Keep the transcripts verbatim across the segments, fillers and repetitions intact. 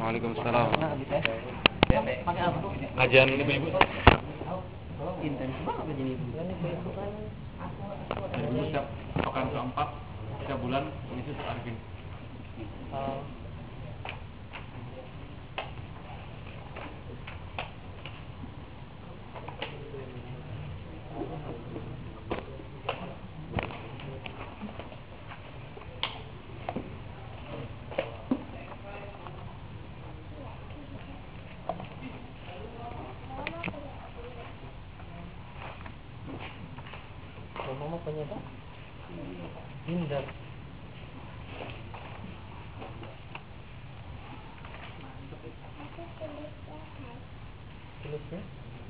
Waalaikumsalam. Ngajian ibu-ibu. Intens banget ini. Ibu setiap pekan keempat setiap bulan mengisi Arifin. Mama punya apa? Binder. Tulisnya?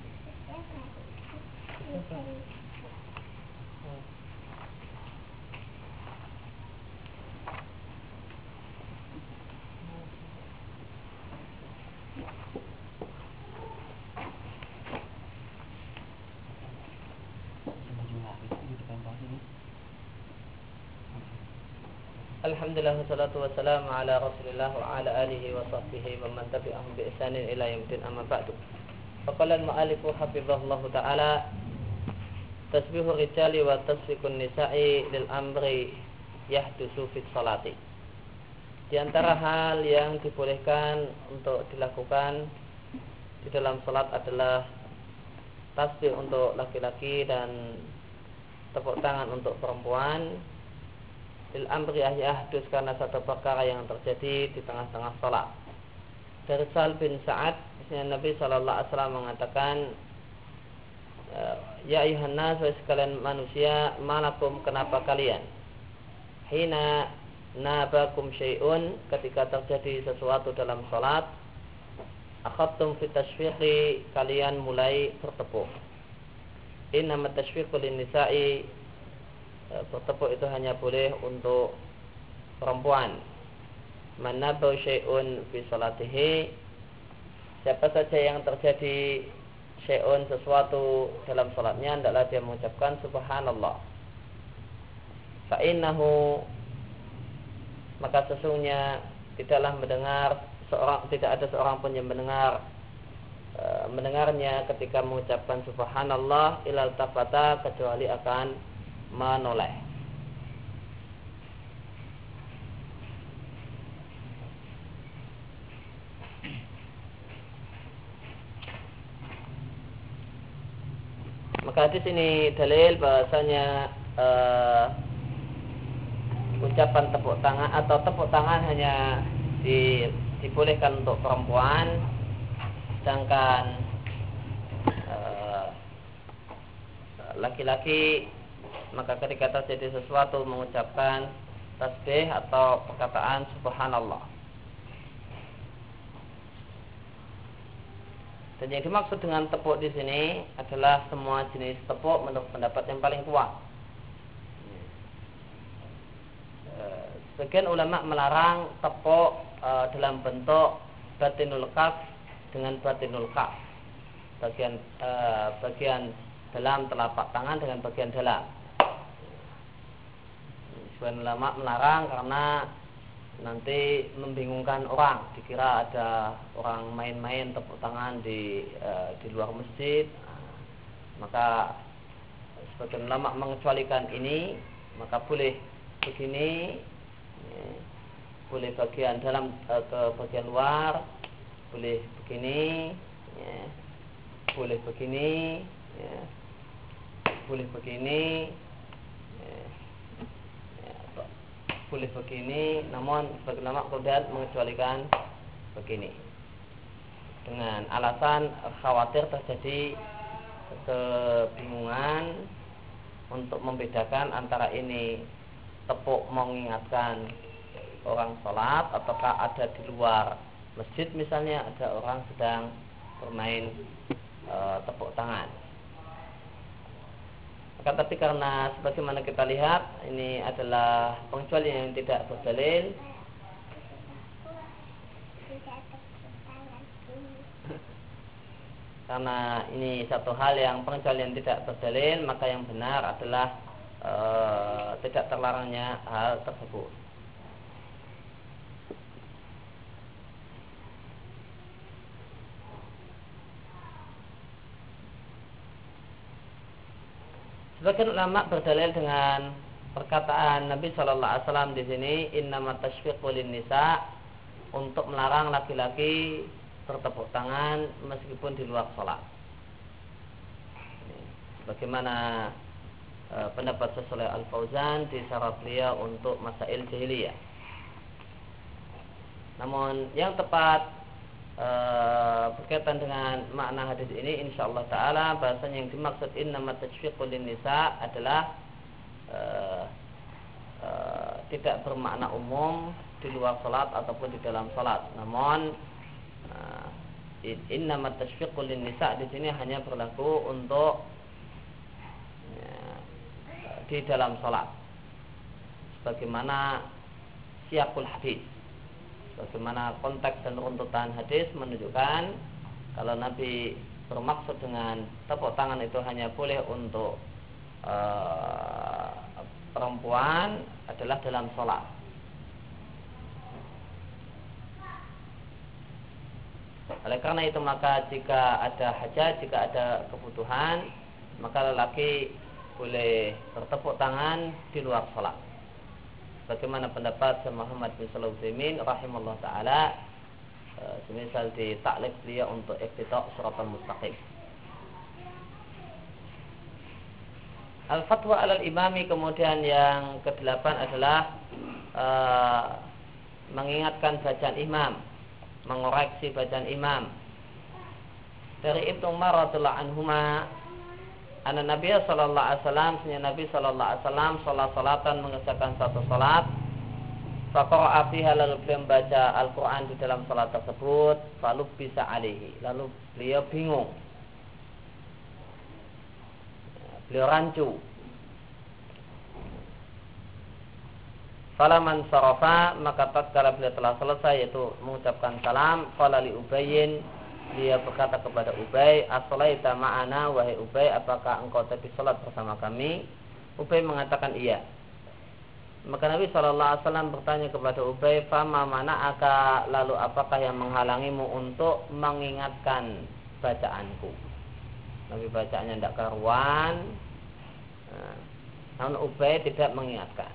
Alhamdulillah wassalatu wassalamu ala Rasulillah wa ala alihi wa sahbihi wa man tabi'ahum bi ihsanin ila yaumil amma ba'du. Faqala al-mu'allifu hafizahullahu ta'ala tasbihu rijali wa tasfikun nisa'i lil amri yahdusu fi sholati. Di antara hal yang dibolehkan untuk dilakukan di dalam salat adalah tasbih untuk laki-laki dan tepuk tangan untuk perempuan. Lil amri yahdus, karena satu perkara yang terjadi di tengah-tengah salat. Dari Sa'ad bin Sa'ad, Nabi sallallahu alaihi wasallam mengatakan, ya ayuhan nas, sekalian manusia, malakum, kenapa kalian hina nabakum syai'un, ketika terjadi sesuatu dalam salat, akhadtum fi tashfiqi, kalian mulai bertepuk. Innama tashfiqu lin nisa'i, bertepuk itu hanya boleh untuk perempuan. Man nabau syai'un fi salatihi, siapa saja yang terjadi syai'un, sesuatu dalam salatnya, hendaklah dia mengucapkan subhanallah. Fa innahu, maka sesungguhnya tidaklah mendengar seorang, tidak ada seorang pun yang mendengar e, mendengarnya ketika mengucapkan subhanallah ilal tafata, kecuali akan menoleh. Maka di sini dalil bahasanya uh, ucapan tepuk tangan atau tepuk tangan hanya di, dibolehkan untuk perempuan, sedangkan uh, laki-laki maka ketika terjadi sesuatu mengucapkan tasbih atau perkataan subhanallah. Dan yang dimaksud dengan tepuk di sini adalah semua jenis tepuk menurut pendapat yang paling kuat. Sebagian ulama melarang tepuk e, dalam bentuk batinul kaf dengan batinul kaf, bagian e, bagian dalam telapak tangan dengan bagian dalam. Sebagian ulama melarang karena nanti membingungkan orang, dikira ada orang main-main tepuk tangan di e, di luar masjid. Maka sebagian ulama mengecualikan ini, maka boleh begini, ya, boleh bagian dalam e, ke bagian luar, boleh begini, ya, boleh begini, ya, boleh begini, ya, boleh begini, namun sebagian ulama kemudian mengecualikan begini dengan alasan khawatir terjadi kebingungan untuk membedakan antara ini tepuk mengingatkan orang sholat ataukah ada di luar masjid, misalnya ada orang sedang bermain e, tepuk tangan. Tapi karena sebagaimana kita lihat ini adalah pengecualian yang tidak berdalil, karena ini satu hal yang pengecualian tidak berdalil, maka yang benar adalah e, tidak terlarangnya hal tersebut. Sebagian ulama berdalil dengan perkataan Nabi Shallallahu Alaihi Wasallam di sini, innamat tashfiqu lin nisa, untuk melarang laki-laki bertepuk tangan meskipun di luar sholat. Bagaimana e, pendapat Syaikh Al-Fauzan di syarah beliau untuk masail jahiliyah. Namun yang tepat e, berkaitan dengan makna hadis ini, insyaallah taala bahasanya yang dimaksud innamat tashfiqu lin nisa adalah e, e, tidak bermakna umum di luar salat ataupun di dalam salat. Namun e, innamat tashfiqu lin nisa di sini hanya berlaku untuk di dalam sholat, sebagaimana siyaqul hadis, bagaimana konteks dan runtutan hadis menunjukkan kalau Nabi bermaksud dengan tepuk tangan itu hanya boleh untuk uh, perempuan adalah dalam sholat. Oleh karena itu maka jika ada hajat, jika ada kebutuhan, maka lelaki boleh bertepuk tangan di luar salat. Bagaimana pendapat Syekh Muhammad bin Shalih Al-Utsaimin rahimahullah taala, semisal di taklif beliau untuk iqtida' Shiratal Mustaqim. Al-fatwa alal imami, kemudian yang kedelapan adalah uh, mengingatkan bacaan imam, mengoreksi bacaan imam. Dari Ibnu Umar radhiyallahu anhuma, anna Nabi sallallahu alaihi wasallam, sesungguhnya Nabi sallallahu alaihi wasallam salat salatan, mengerjakan satu salat, faqara'a fiha, lalu beliau membaca Al-Qur'an di dalam salat tersebut, falu bisa alaihi, lalu beliau bingung, beliau rancu. Falaman sarafa, maka tatkala beliau telah selesai yaitu mengucapkan salam, qala li Ubayyin, dia berkata kepada Ubay, as-shalaita ma'ana, wahai Ubay, apakah engkau tadi salat bersama kami? Ubay mengatakan iya. Maka Nabi shallallahu alaihi wasallam bertanya kepada Ubay, fama mana'aka, lalu apakah yang menghalangimu untuk mengingatkan bacaanku? Nabi bacaannya tidak karuan, nah, namun Ubay tidak mengingatkan.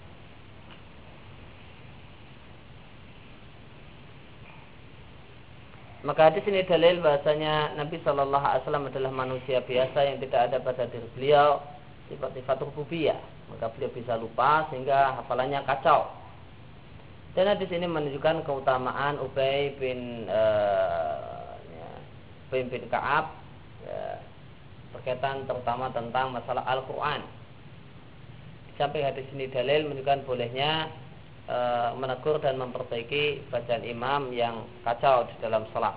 Maka di sini dalil bahasanya Nabi Shallallahu Alaihi Wasallam adalah manusia biasa yang tidak ada pada diri beliau sifat-sifat rububiyah. Maka beliau bisa lupa sehingga hafalannya kacau. Dan di sini menunjukkan keutamaan Ubay bin uh, ya, Ubay bin Ka'ab ya, berkaitan terutama tentang masalah Al-Quran. Sampai hadis ini dalil menunjukkan bolehnya menegur dan memperbaiki bacaan imam yang kacau di dalam salat.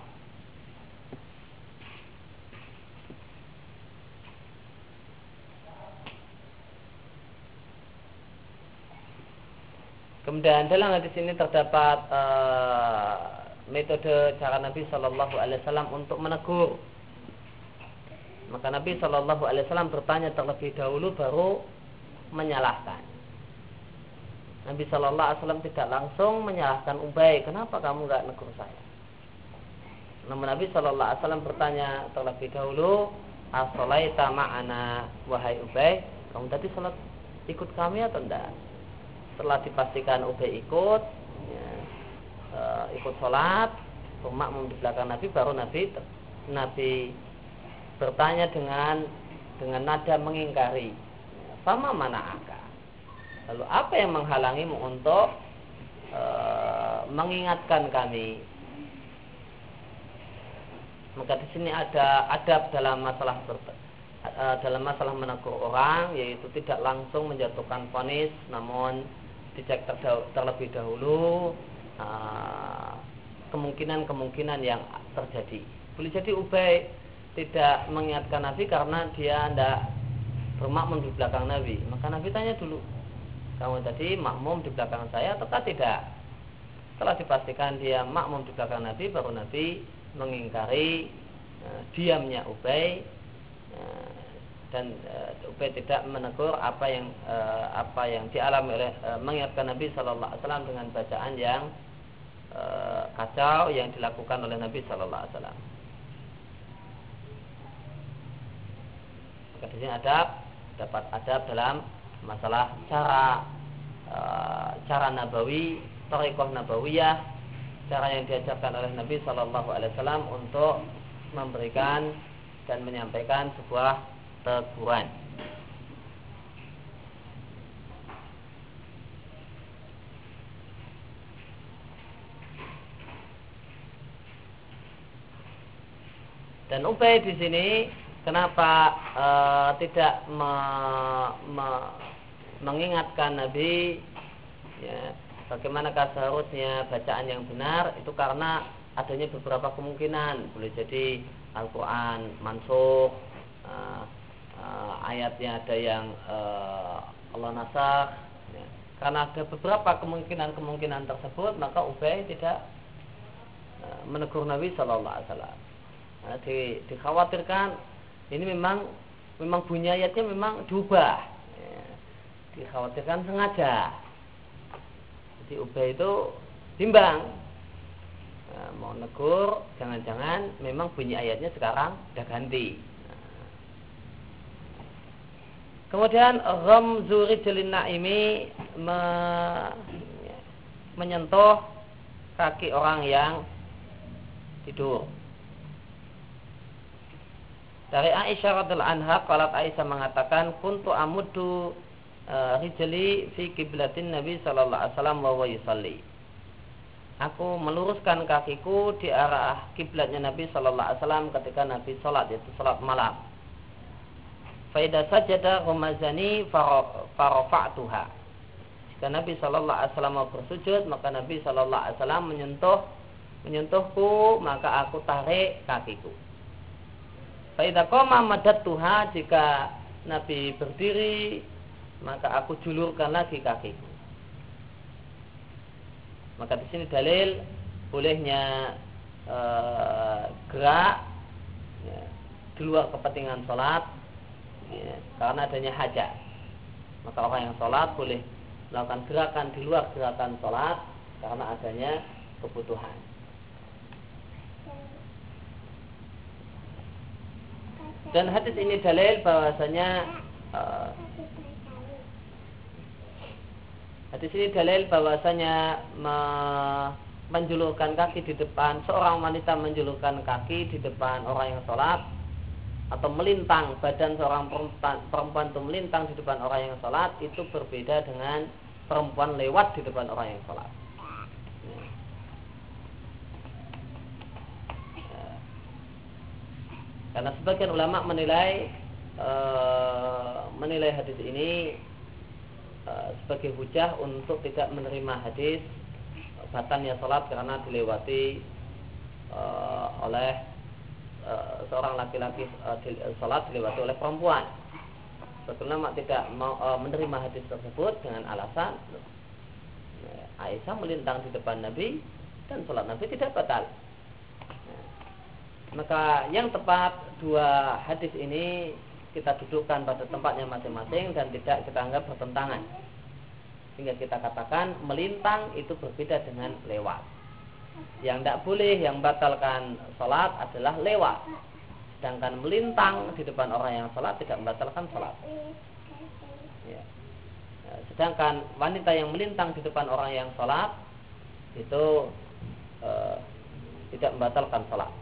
Kemudian dalam hadis ini terdapat uh, metode cara Nabi Shallallahu Alaihi Wasallam untuk menegur. Maka Nabi Shallallahu Alaihi Wasallam bertanya terlebih dahulu baru menyalahkan. Nabi Shallallahu Alaihi Wasallam tidak langsung menyalahkan Ubay, kenapa kamu nggak negur saya? Namun Nabi Shallallahu Alaihi Wasallam bertanya terlebih dahulu, as-shalaita ma'ana, wahai Ubay, kamu tadi salat ikut kami atau tidak? Setelah dipastikan Ubay ikut, ya, e, ikut salat, bermakmum di belakang Nabi, baru Nabi Nabi bertanya dengan dengan nada mengingkari, fama mana'aka, lalu apa yang menghalangimu untuk e, mengingatkan kami? Maka di sini ada adab dalam masalah e, dalam masalah menegur orang, yaitu tidak langsung menjatuhkan vonis, namun dicek terlebih dahulu e, kemungkinan-kemungkinan yang terjadi. Boleh jadi Ubay tidak mengingatkan Nabi karena dia tidak bermakmum di belakang Nabi. Maka Nabi tanya dulu, kamu tadi makmum di belakang saya ataukah tidak? Setelah dipastikan dia makmum di belakang Nabi, baru Nabi mengingkari uh, diamnya Ubay, uh, dan uh, Ubay tidak menegur apa yang uh, apa yang dialami oleh uh, mengingatkan Nabi Shallallahu Alaihi Wasallam dengan bacaan yang uh, kacau yang dilakukan oleh Nabi Shallallahu Alaihi Wasallam. Maka di sini adab dapat adab dalam masalah cara e, cara nabawi, thariqah nabawiyah, cara yang diajarkan oleh Nabi Shallallahu Alaihi Wasallam untuk memberikan dan menyampaikan sebuah teguran. Dan Ubay di sini kenapa e, tidak me, me, mengingatkan Nabi ya, bagaimanakah seharusnya bacaan yang benar, itu karena adanya beberapa kemungkinan. Boleh jadi Al-Quran mansukh, e, e, ayatnya ada yang e, Allah nasakh ya. Karena ada beberapa kemungkinan-kemungkinan tersebut, maka Ubay tidak e, menegur Nabi Sallallahu Alaihi Wasallam. Nah, di, dikhawatirkan ini memang memang bunyi ayatnya memang diubah ya, dikhawatirkan sengaja. Jadi Ubay itu bimbang, nah, mau negur jangan-jangan memang bunyi ayatnya sekarang udah ganti. Nah. Kemudian ghamzu rijlin naimi me, menyentuh kaki orang yang tidur. Dari Aisyah radhiyallahu anha, qalat Aisyah mengatakan, kuntu amuddu uh, rijli fi qiblatin Nabi sallallahu alaihi wasallam wa huwa yusalli. Aku meluruskan kakiku di arah kiblatnya Nabi sallallahu alaihi wasallam ketika Nabi salat, yaitu salat malam. Fa idza sajada rumazani farafa'tuha. Jika Nabi sallallahu alaihi wasallam bersujud, maka Nabi sallallahu alaihi wasallam menyentuh menyentuhku, maka aku tarik kakiku. Faidah koma madat tuha, jika Nabi berdiri maka aku julurkan lagi kakiku. Maka di sini dalil bolehnya e, gerak ya, di luar kepentingan sholat ya, karena adanya hajat. Maka orang yang sholat boleh melakukan gerakan di luar gerakan sholat karena adanya kebutuhan. Dan hadis ini dalil bahwasanya uh, hadis ini dalil bahwasanya me, menjulurkan kaki di depan, seorang wanita menjulurkan kaki di depan orang yang sholat, atau melintang badan seorang perempuan, perempuan itu melintang di depan orang yang sholat, itu berbeda dengan perempuan lewat di depan orang yang sholat. Karena sebagian ulama menilai e, menilai hadis ini e, sebagai hujah untuk tidak menerima hadis batalnya salat karena dilewati e, oleh e, seorang laki-laki e, salat dilewati oleh perempuan. Sebagian ulama tidak mau e, menerima hadis tersebut dengan alasan Aisyah melintang di depan Nabi dan salat Nabi tidak batal. Maka yang tepat dua hadis ini kita dudukkan pada tempatnya masing-masing dan tidak kita anggap bertentangan. Sehingga kita katakan melintang itu berbeda dengan lewat. Yang tidak boleh, yang batalkan sholat adalah lewat. Sedangkan melintang di depan orang yang sholat tidak membatalkan sholat. Ya. Sedangkan wanita yang melintang di depan orang yang sholat itu eh, tidak membatalkan sholat.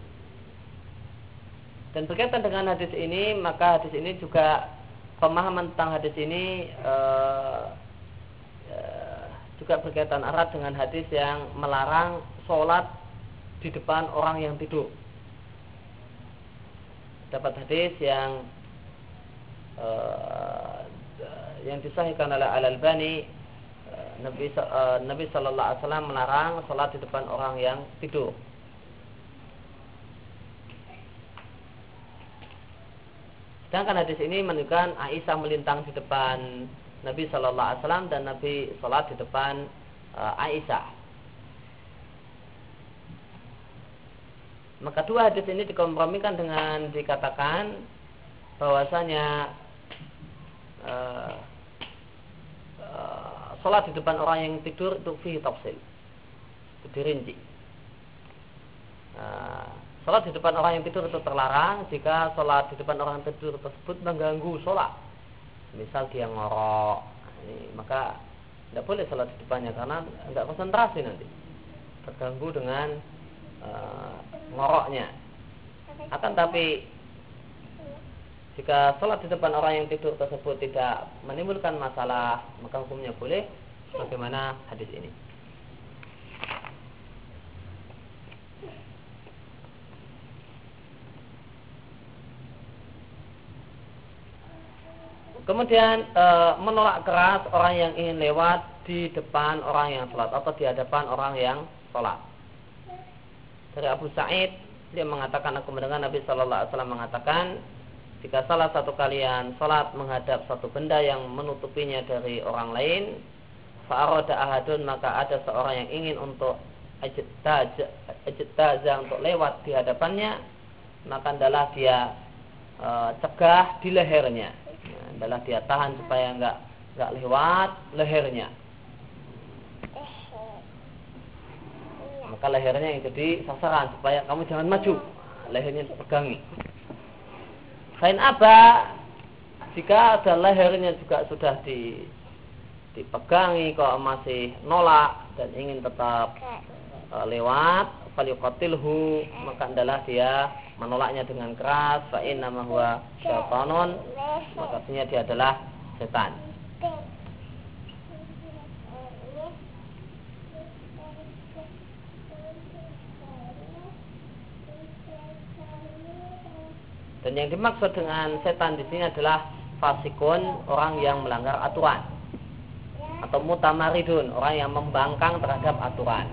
Dan berkaitan dengan hadis ini, maka hadis ini juga pemahaman tentang hadis ini e, e, juga berkaitan erat dengan hadis yang melarang sholat di depan orang yang tidur. Dapat hadis yang e, yang disahihkan oleh Al-Albani, e, Nabi e, Nabi Sallallahu Alaihi Wasallam melarang sholat di depan orang yang tidur. Sedangkan hadis ini menunjukkan Aisyah melintang di depan Nabi Shallallahu Alaihi Wasallam dan Nabi sholat di depan uh, Aisyah. Maka dua hadis ini dikompromikan dengan dikatakan bahwasanya uh, uh, sholat di depan orang yang tidur itu fihi tafsil, itu dirinci. Uh, Sholat di depan orang yang tidur itu terlarang jika sholat di depan orang yang tidur tersebut mengganggu sholat misal dia ngorok, ini, maka tidak boleh sholat di depannya karena tidak konsentrasi nanti, terganggu dengan uh, ngoroknya. Akan tapi jika sholat di depan orang yang tidur tersebut tidak menimbulkan masalah, maka hukumnya boleh, sebagaimana hadis ini. Kemudian e, menolak keras orang yang ingin lewat di depan orang yang sholat atau di hadapan orang yang sholat. Dari Abu Sa'id, dia mengatakan, aku mendengar Nabi Shallallahu Alaihi Wasallam mengatakan, jika salah satu kalian sholat menghadap satu benda yang menutupinya dari orang lain, fa'arada ahadun, maka ada seorang yang ingin untuk ajtaza untuk lewat di hadapannya, maka adalah dia e, cegah di lehernya. Adalah dia tahan supaya enggak enggak lewat lehernya. Maka lehernya yang jadi sasaran supaya kamu jangan maju, lehernya dipegangi. Selain apa, jika ada lehernya juga sudah di, dipegangi kok masih nolak dan ingin tetap uh, lewat, falyuqatilhu, maka adalah dia menolaknya dengan keras. Fa inna ma huwa syaitanun, maka artinya dia adalah setan. Dan yang dimaksud dengan setan di sini adalah fasikun, orang yang melanggar aturan, atau mutamaridun, orang yang membangkang terhadap aturan.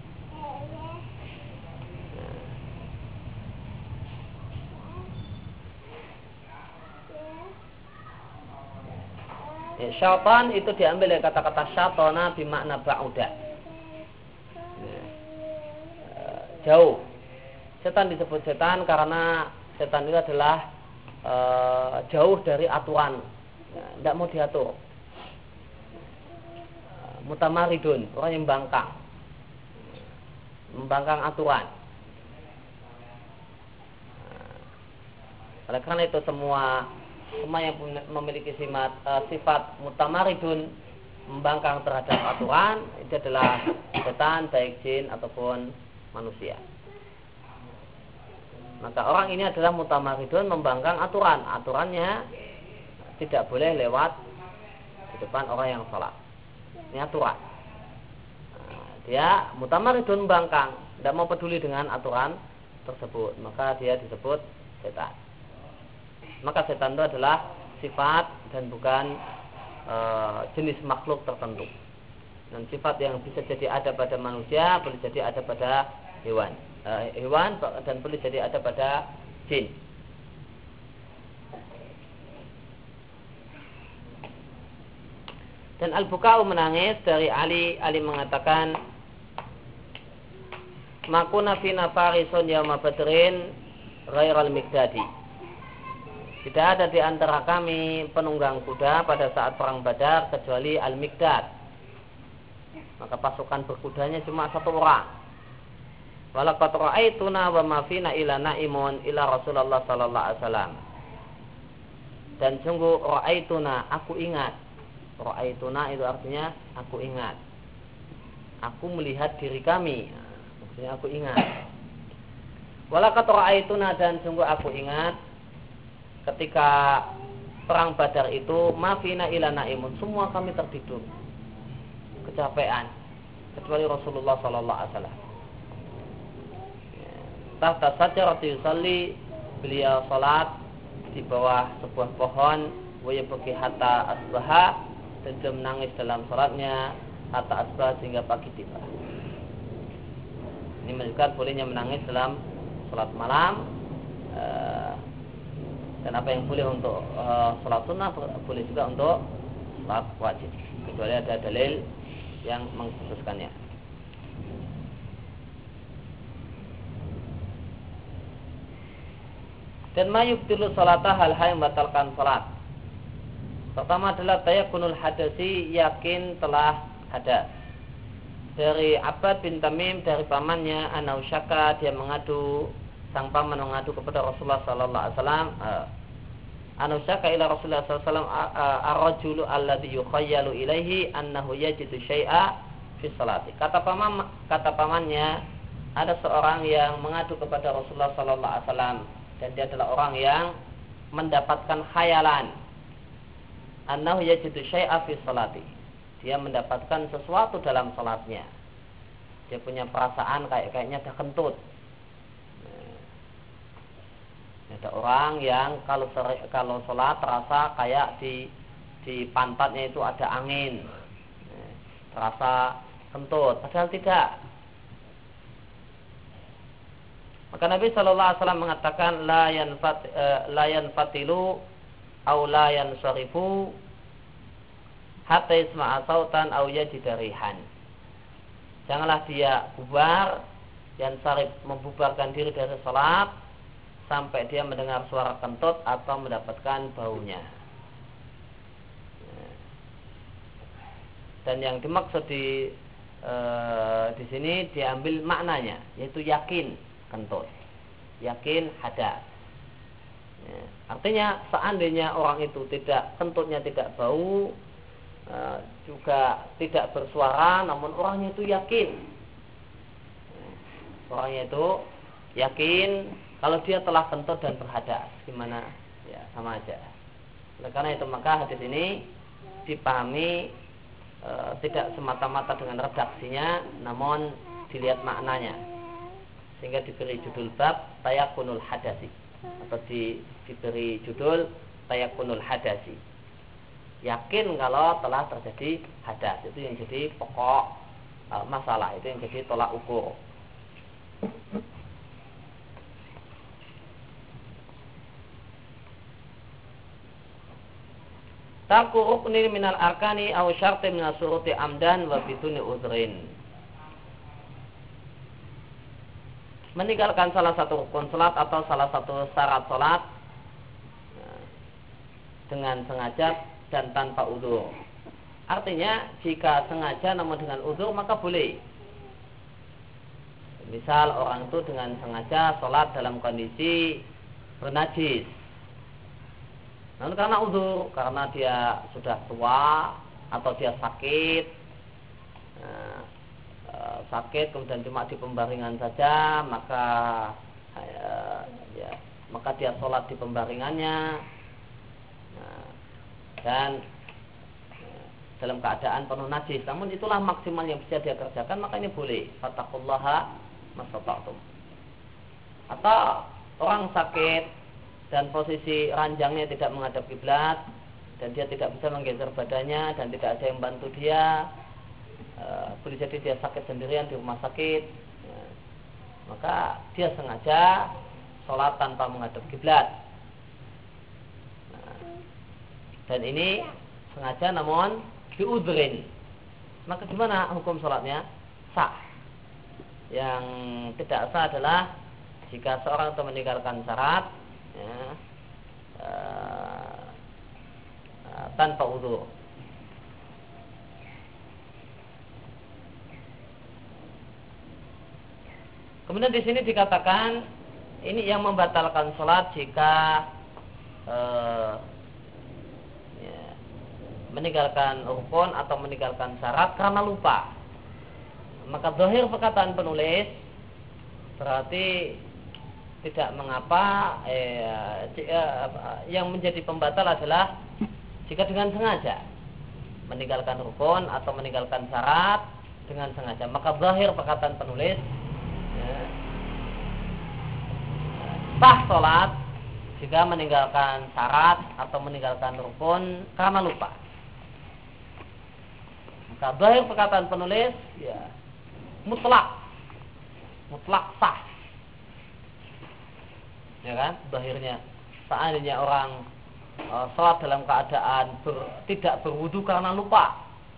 Ya, syaitan itu diambil dari kata-kata syaitana bermakna ba'uda, ya, jauh. Setan disebut setan karena setan itu adalah e, jauh dari aturan, ya, tidak mau diatur. Mutamaridun, orang yang membangkang, membangkang aturan. Oleh karena itu semua semua yang memiliki sifat, uh, sifat mutamaridun, membangkang terhadap aturan, itu adalah setan, baik jin ataupun manusia. Maka orang ini adalah mutamaridun, membangkang aturan. Aturannya tidak boleh lewat di depan orang yang sholat. Ini aturan. Nah, dia mutamaridun, membangkang, tidak mau peduli dengan aturan tersebut, maka dia disebut setan. Maka setan itu adalah sifat dan bukan e, jenis makhluk tertentu. Dan sifat yang bisa jadi ada pada manusia, boleh jadi ada pada hewan, e, hewan dan boleh jadi ada pada jin. Dan Al-Buka'u menangis dari Ali. Ali mengatakan, makuna fina farisun yawma badrin ghairal Miqdadi. Tidak ada di antara kami penunggang kuda pada saat perang Badar kecuali Al-Miqdad. Maka pasukan berkudanya cuma satu orang. Walaqad ra'aituna wa ma fina ila na'imun ila Rasulullah sallallahu alaihi wasallam. Dan sungguh ra'aituna, aku ingat. Ra'aituna itu artinya aku ingat. Aku melihat diri kami. Maksudnya aku ingat. Walaqad ra'aituna, dan sungguh aku ingat ketika perang Badar itu, mafina ila naimun, semua kami tertidur, kecapean, kecuali Rasulullah sallallahu alaihi wasallam. Tahta sajarati yusalli, beliau salat di bawah sebuah pohon, wa yabki hatta asbaha, dan dia menangis dalam salatnya hatta asbah, sehingga pagi tiba. Ini menunjukkan bolehnya menangis dalam salat malam. Dan apa yang boleh untuk uh, sholat sunnah boleh juga untuk sholat wajib, kecuali ada dalil yang mengkhususkannya. Dan mayubtilu sholatah, hal-hal yang membatalkan sholat. Pertama adalah tayakunul hadasi, yakin telah hadas. Dari Abbad bin Tamim, dari pamannya, anau syaka, dia mengadu, sang paman mengadu kepada Rasulullah sallallahu alaihi wasallam, Anusyaka ila Rasulullah sallallahu alaihi wasallam ar-rajulu alladhi yukhayyalu ilaihi annahu yajidu syai'a fi salati. Kata paman kata pamannya, ada seorang yang mengadu kepada Rasulullah sallallahu alaihi wasallam dan dia adalah orang yang mendapatkan khayalan annahu yajidu syai'a fi salati. Dia mendapatkan sesuatu dalam salatnya. Dia punya perasaan kayak kayaknya ada kentut. Ada orang yang kalau kalau sholat terasa kayak di di pantatnya itu ada angin, terasa kentut, padahal tidak. Maka Nabi Shallallahu Alaihi Wasallam mengatakan la yanfat la yanfatilu au la yansarifu hatta yasma'a sautan au yajida rihan. Janganlah dia bubar dan sarif membubarkan diri dari sholat sampai dia mendengar suara kentut atau mendapatkan baunya. Dan yang dimaksud di e, di sini diambil maknanya, yaitu yakin kentut, yakin hadas. Ya, artinya seandainya orang itu tidak kentutnya tidak bau, e, juga tidak bersuara, namun orangnya itu yakin, orangnya itu yakin kalau dia telah kentut dan berhadas, gimana? Ya, sama aja. Oleh karena itu maka hadis ini dipahami e, tidak semata-mata dengan redaksinya, namun dilihat maknanya. Sehingga diberi judul bab tayakunul hadasi, atau di, diberi judul tayakunul hadasi. Yakin kalau telah terjadi hadas, itu yang jadi pokok e, masalah, itu yang jadi tolak ukur. Tarku rukni minal arkani aw syarti minal suruti amdan wa biduni uzrin. Meninggalkan salah satu rukun salat atau salah satu syarat salat dengan sengaja dan tanpa udzur. Artinya jika sengaja namun dengan udzur maka boleh. Misal orang itu dengan sengaja salat dalam kondisi bernajis, namun karena udzur, karena dia sudah tua atau dia sakit, nah, e, sakit kemudian cuma di pembaringan saja, maka e, ya, maka dia sholat di pembaringannya, nah, dan e, dalam keadaan penuh najis. Namun itulah maksimal yang bisa dia kerjakan, maka ini boleh. Fattaqullaha mastata'tum. Atau orang sakit dan posisi ranjangnya tidak menghadap kiblat dan dia tidak bisa menggeser badannya dan tidak ada yang bantu dia, e, boleh jadi dia sakit sendirian di rumah sakit, e, maka dia sengaja sholat tanpa menghadap kiblat. Nah, dan ini sengaja namun diudrin, maka gimana hukum sholatnya? Sah. Yang tidak sah adalah jika seorang itu meninggalkan syarat ya, uh, uh, tanpa udzur. Kemudian di sini dikatakan ini yang membatalkan sholat jika uh, ya, meninggalkan rukun atau meninggalkan syarat karena lupa. Maka zahir perkataan penulis berarti tidak mengapa eh, yang menjadi pembatal adalah jika dengan sengaja meninggalkan rukun atau meninggalkan syarat dengan sengaja. Maka zahir perkataan penulis ya, sah sholat jika meninggalkan syarat atau meninggalkan rukun karena lupa. Maka zahir perkataan penulis ya mutlak mutlak sah. Ya kan, zahirnya seandainya orang e, sholat dalam keadaan ber, tidak berwudu karena lupa,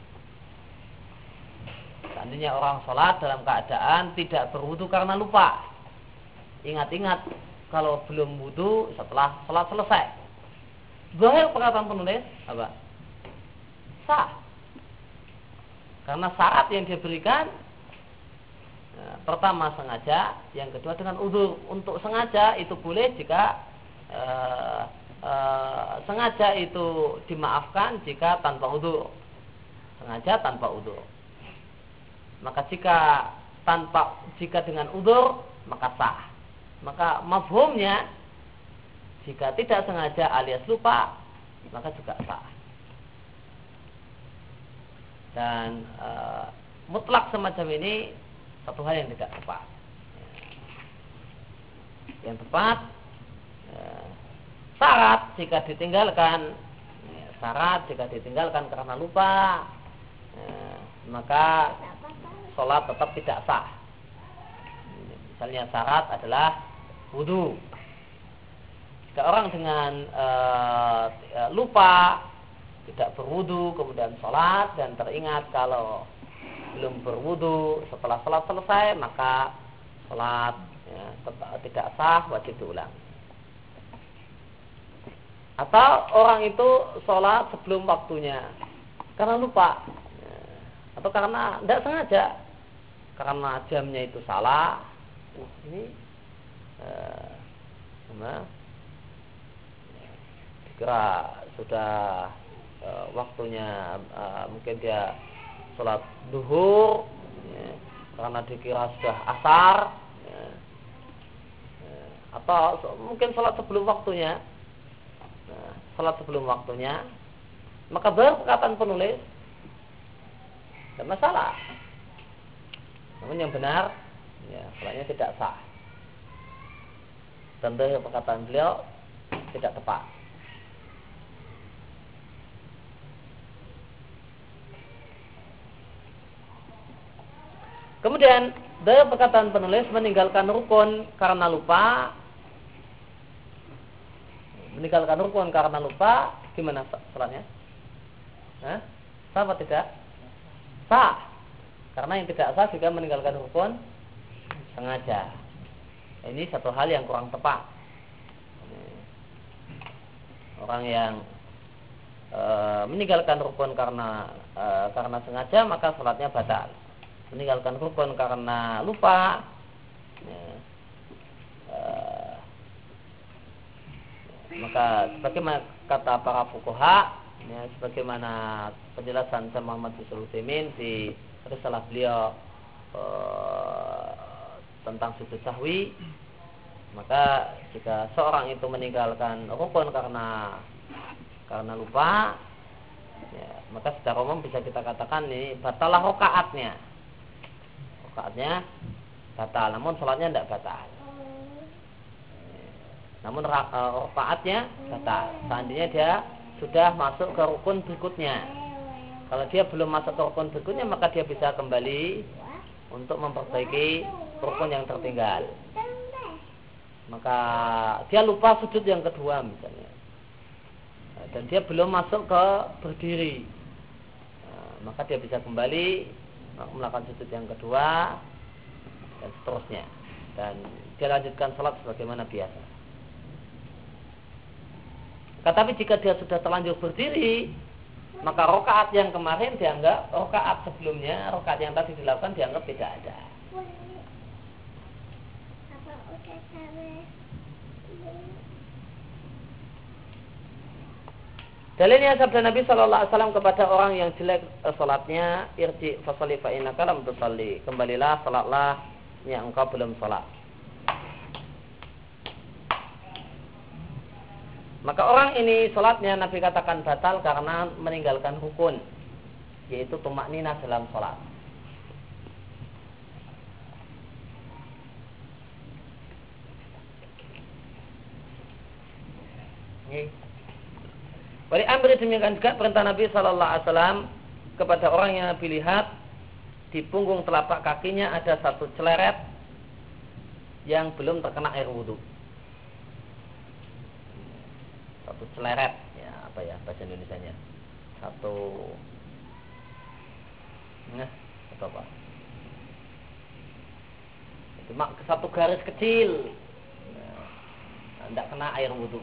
seandainya orang sholat dalam keadaan tidak berwudu karena lupa, ingat-ingat kalau belum wudu setelah sholat selesai, zahir perkataan penulis apa? Sah, karena syarat yang diberikan ya, pertama sengaja, yang kedua dengan udzur. Untuk sengaja itu boleh jika e, e, sengaja itu dimaafkan jika tanpa udzur. Sengaja tanpa udzur. Maka jika tanpa jika dengan udzur maka sah. Maka mafhumnya jika tidak sengaja alias lupa maka juga sah. Dan e, mutlak semacam ini satu hal yang tidak tepat. Yang tepat e, syarat jika ditinggalkan ya, syarat jika ditinggalkan karena lupa e, maka sholat tetap tidak sah. Misalnya syarat adalah wudu. Jika orang dengan e, lupa tidak berwudu kemudian sholat dan teringat kalau belum berwudu setelah sholat selesai maka sholat ya, tidak sah, wajib diulang. Atau orang itu sholat sebelum waktunya karena lupa ya, atau karena tidak sengaja karena jamnya itu salah. Uh, ini eh, mana? Dikira sudah e, waktunya e, mungkin dia sholat duhur ya, karena dikira sudah asar ya, ya, atau mungkin sholat sebelum waktunya. Nah, sholat sebelum waktunya maka baru perkataan penulis tidak masalah. Namun yang benar ya, sholatnya tidak sah. Tentu perkataan beliau tidak tepat. Kemudian dari perkataan penulis meninggalkan rukun karena lupa, meninggalkan rukun karena lupa, gimana salatnya? Hah? Sah atau tidak? Sah. Karena yang tidak sah juga meninggalkan rukun sengaja. Ini satu hal yang kurang tepat. Orang yang e, meninggalkan rukun karena e, karena sengaja maka salatnya batal. Meninggalkan rukun karena lupa ya, uh, maka sebagaimana kata para fuqaha ya, sebagaimana penjelasan Syekh Muhammad bin Shalih Utsaimin di risalah beliau uh, tentang sujud sahwi, maka jika seorang itu meninggalkan rukun karena karena lupa ya, maka secara umum bisa kita katakan ini batalah rakaatnya. Rakaatnya batal, namun sholatnya tidak batal. Namun rakaatnya batal. Seandainya dia sudah masuk ke rukun berikutnya. Kalau dia belum masuk ke rukun berikutnya, maka dia bisa kembali untuk memperbaiki rukun yang tertinggal. Maka dia lupa sujud yang kedua misalnya, dan dia belum masuk ke berdiri, maka dia bisa kembali melakukan sujud yang kedua dan seterusnya, dan dia lanjutkan salat sebagaimana biasa. Tetapi jika dia sudah terlanjur berdiri, maka rakaat yang kemarin dianggap rakaat sebelumnya, rakaat yang tadi dilakukan dianggap tidak ada. Dalilnya sabda Nabi Shallallahu Alaihi Wasallam kepada orang yang jelek salatnya, irji fasali fa innaka lam tusalli, kembalilah salatlah yang engkau belum salat. Maka orang ini salatnya Nabi katakan batal karena meninggalkan rukun, yaitu tumakninah dalam salat. Ini Wali amri demikian juga perintah Nabi Shallallahu Alaihi Wasallam kepada orang yang Nabi lihat di punggung telapak kakinya ada satu celeret yang belum terkena air wudhu. Satu celeret, ya apa ya bahasa Indonesianya? Satu, nah, atau apa? Itu mak satu garis kecil, nah, tidak kena air wudhu.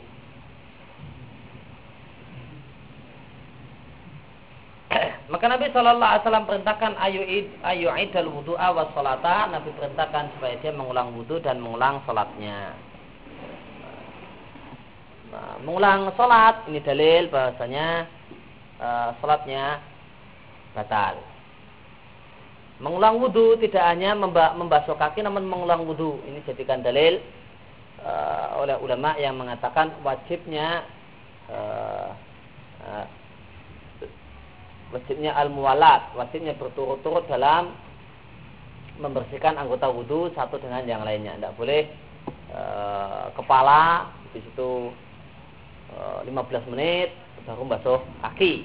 Maka Nabi Shallallahu Alaihi Wasallam perintahkan ayuid ayuidal wudu'a was salata. Nabi perintahkan supaya dia mengulang wudu dan mengulang salatnya. Nah, mengulang sholat ini dalil bahasanya uh, sholatnya batal. Mengulang wudu tidak hanya membasuh kaki, namun mengulang wudu ini jadikan dalil uh, oleh ulama yang mengatakan wajibnya uh, uh, wajibnya al-muwalat, wajibnya berturut-turut dalam membersihkan anggota wudu satu dengan yang lainnya. Tidak boleh e, kepala di situ e, lima belas menit baru basuh kaki.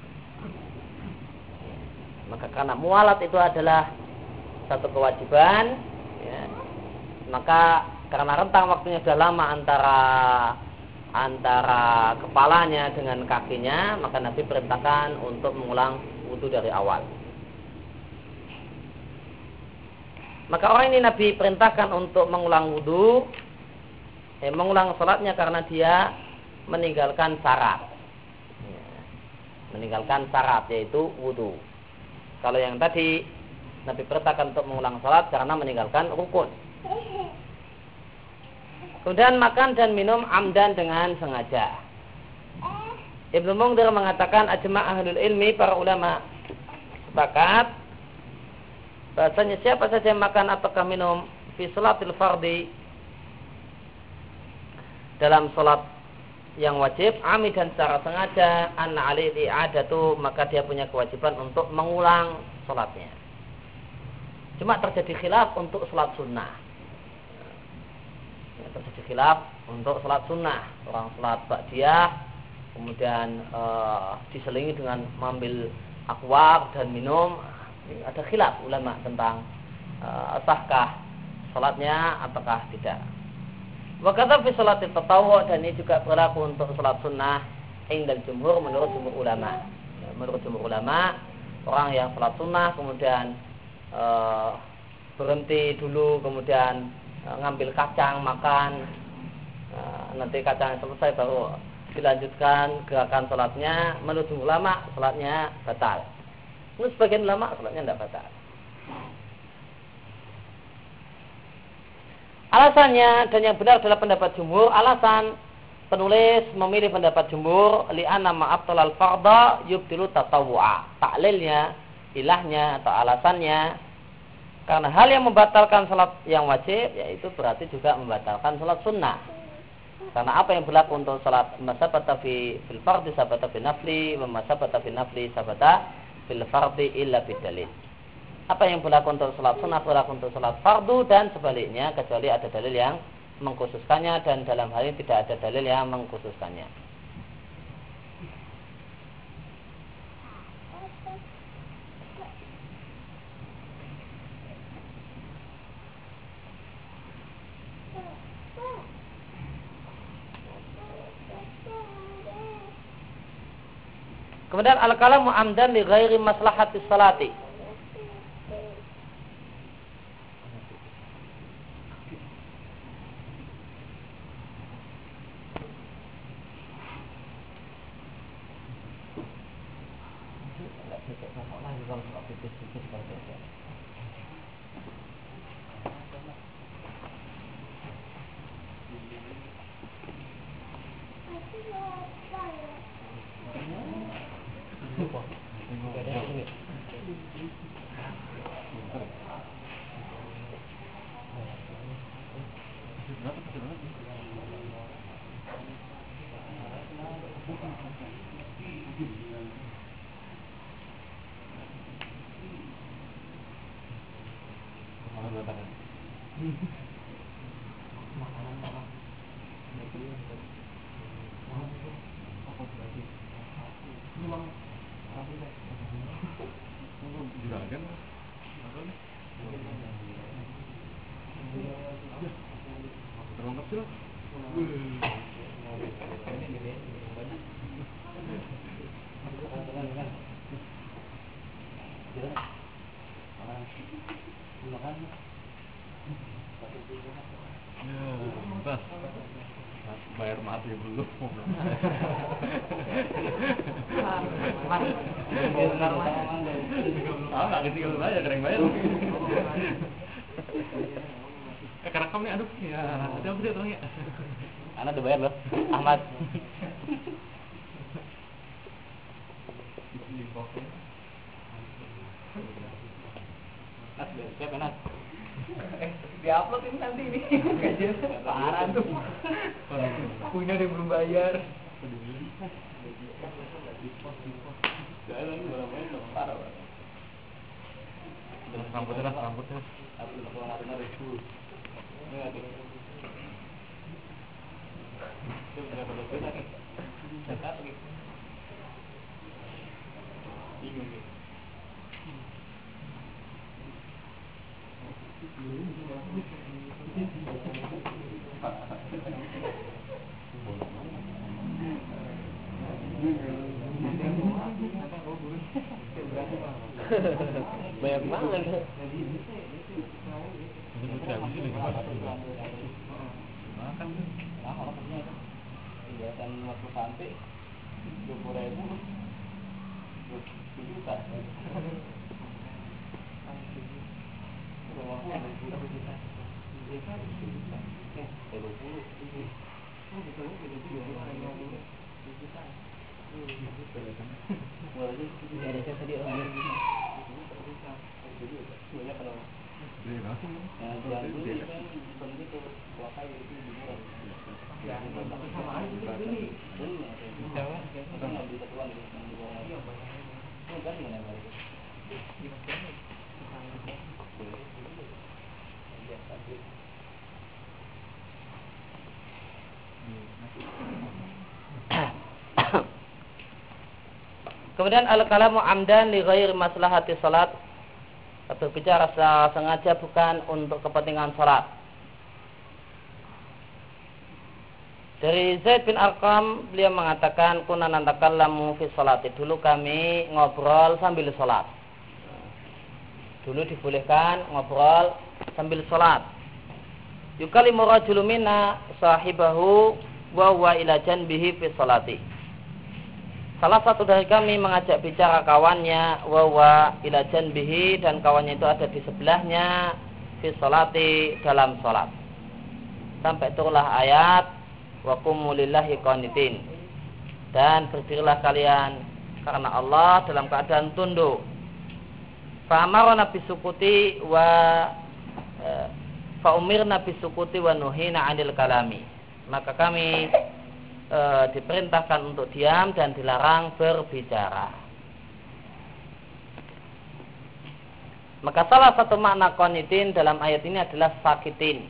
Maka karena muwalat itu adalah satu kewajiban, ya, maka karena rentang waktunya sudah lama antara antara kepalanya dengan kakinya, maka Nabi perintahkan untuk mengulang wudu dari awal. Maka orang ini Nabi perintahkan untuk mengulang wudu, eh, mengulang sholatnya karena dia meninggalkan syarat, ya, meninggalkan syarat yaitu wudu. Kalau yang tadi Nabi perintahkan untuk mengulang sholat karena meninggalkan rukun. Kemudian makan dan minum amdan dengan sengaja. Ibnu Munzir mengatakan ajma' ahlul ilmi, para ulama sepakat bahasanya siapa saja yang makan ataukah minum fi sholatil fardhi, dalam sholat yang wajib, ami dan secara sengaja, anna alaihi i'adatu, maka dia punya kewajiban untuk mengulang sholatnya. Cuma terjadi khilaf untuk sholat sunnah. Ya, terjadi khilaf untuk sholat sunnah. Orang sholat ba'diyah kemudian e, diselingi dengan mengambil akwab dan minum. Ada khilaf ulama tentang uh, sahkah salatnya ataukah tidak. Wa kadza fi sholatit tatawwu, dan ini juga berlaku untuk salat sunnah indal jumhur, menurut jumhur ulama. Ya, menurut jumhur ulama, orang yang salat sunnah kemudian uh, berhenti dulu, kemudian uh, ngambil kacang makan, uh, nanti kacang selesai baru dilanjutkan gerakan salatnya, menurut jumhur ulama salatnya batal. Menurut sebagian ulama salatnya tidak batal. Alasannya, dan yang benar adalah pendapat jumhur, alasan penulis memilih pendapat jumhur li'anna ma'abtalal fardha yubtilu tatawu'a. Taklilnya, ilahnya atau alasannya, karena hal yang membatalkan salat yang wajib yaitu berarti juga membatalkan salat sunnah. Karena apa yang berlaku untuk salat masabata fi fil fardhi sabata fi nafli wa masabata fi nafli sabata fil fardhi illa bidalil. Apa yang berlaku untuk salat sunnah berlaku untuk salat fardu dan sebaliknya, kecuali ada dalil yang mengkhususkannya, dan dalam hal ini tidak ada dalil yang mengkhususkannya. Kemudian al-kalamu amdan li ghairi maslahatis salati. Bayar mati belum. Ah, nggak ketinggalan bayar, kering bayar. kerekam nih, aduh ya, ada apa sih tolong ya? Anak udah bayar loh, Ahmad. Nas, siapa Nas? Eh, diupload ini nanti ini kajian parah tuh. Punya dia belum bayar. Rambutnya, rambutnya. Banyak banget. Makan Ah, orangnya iya, dan waktu sampai dua puluh ribu dua juta. Rumahnya ada juta juta. Eh, dua puluh. Oh, betul betul betul. Ada tadi orang banyak kalau yang jual dulu kan seperti itu dua kali itu murah. Ya, sama aja ini. Jawa, kita nggak bisa tuan di bawah. Oh, kan mana balik? Kemudian al-kalamu amdan li ghairi maslahati salat, berbicara secara sengaja bukan untuk kepentingan salat. Dari Zaid bin Arqam, beliau mengatakan kunna natakallamu fi salati, dulu kami ngobrol sambil salat. Dulu dibolehkan ngobrol sambil salat. Yukallimu rajulu minna sahibahu wa huwa ila janbihi fi salati. Salah satu dari kami mengajak bicara kawannya wawa ila janbihi, dan kawannya itu ada di sebelahnya fi sholati, dalam sholat. Sampai turunlah ayat wa qumu lillahi qanitin, dan berdirilah kalian karena Allah dalam keadaan tunduk. Fa amarna bisukuti wa fa umirna bisukuti wa nuhina 'anil kalami. Maka kami E, diperintahkan untuk diam dan dilarang berbicara. Maka salah satu makna qanitin dalam ayat ini adalah sakitin.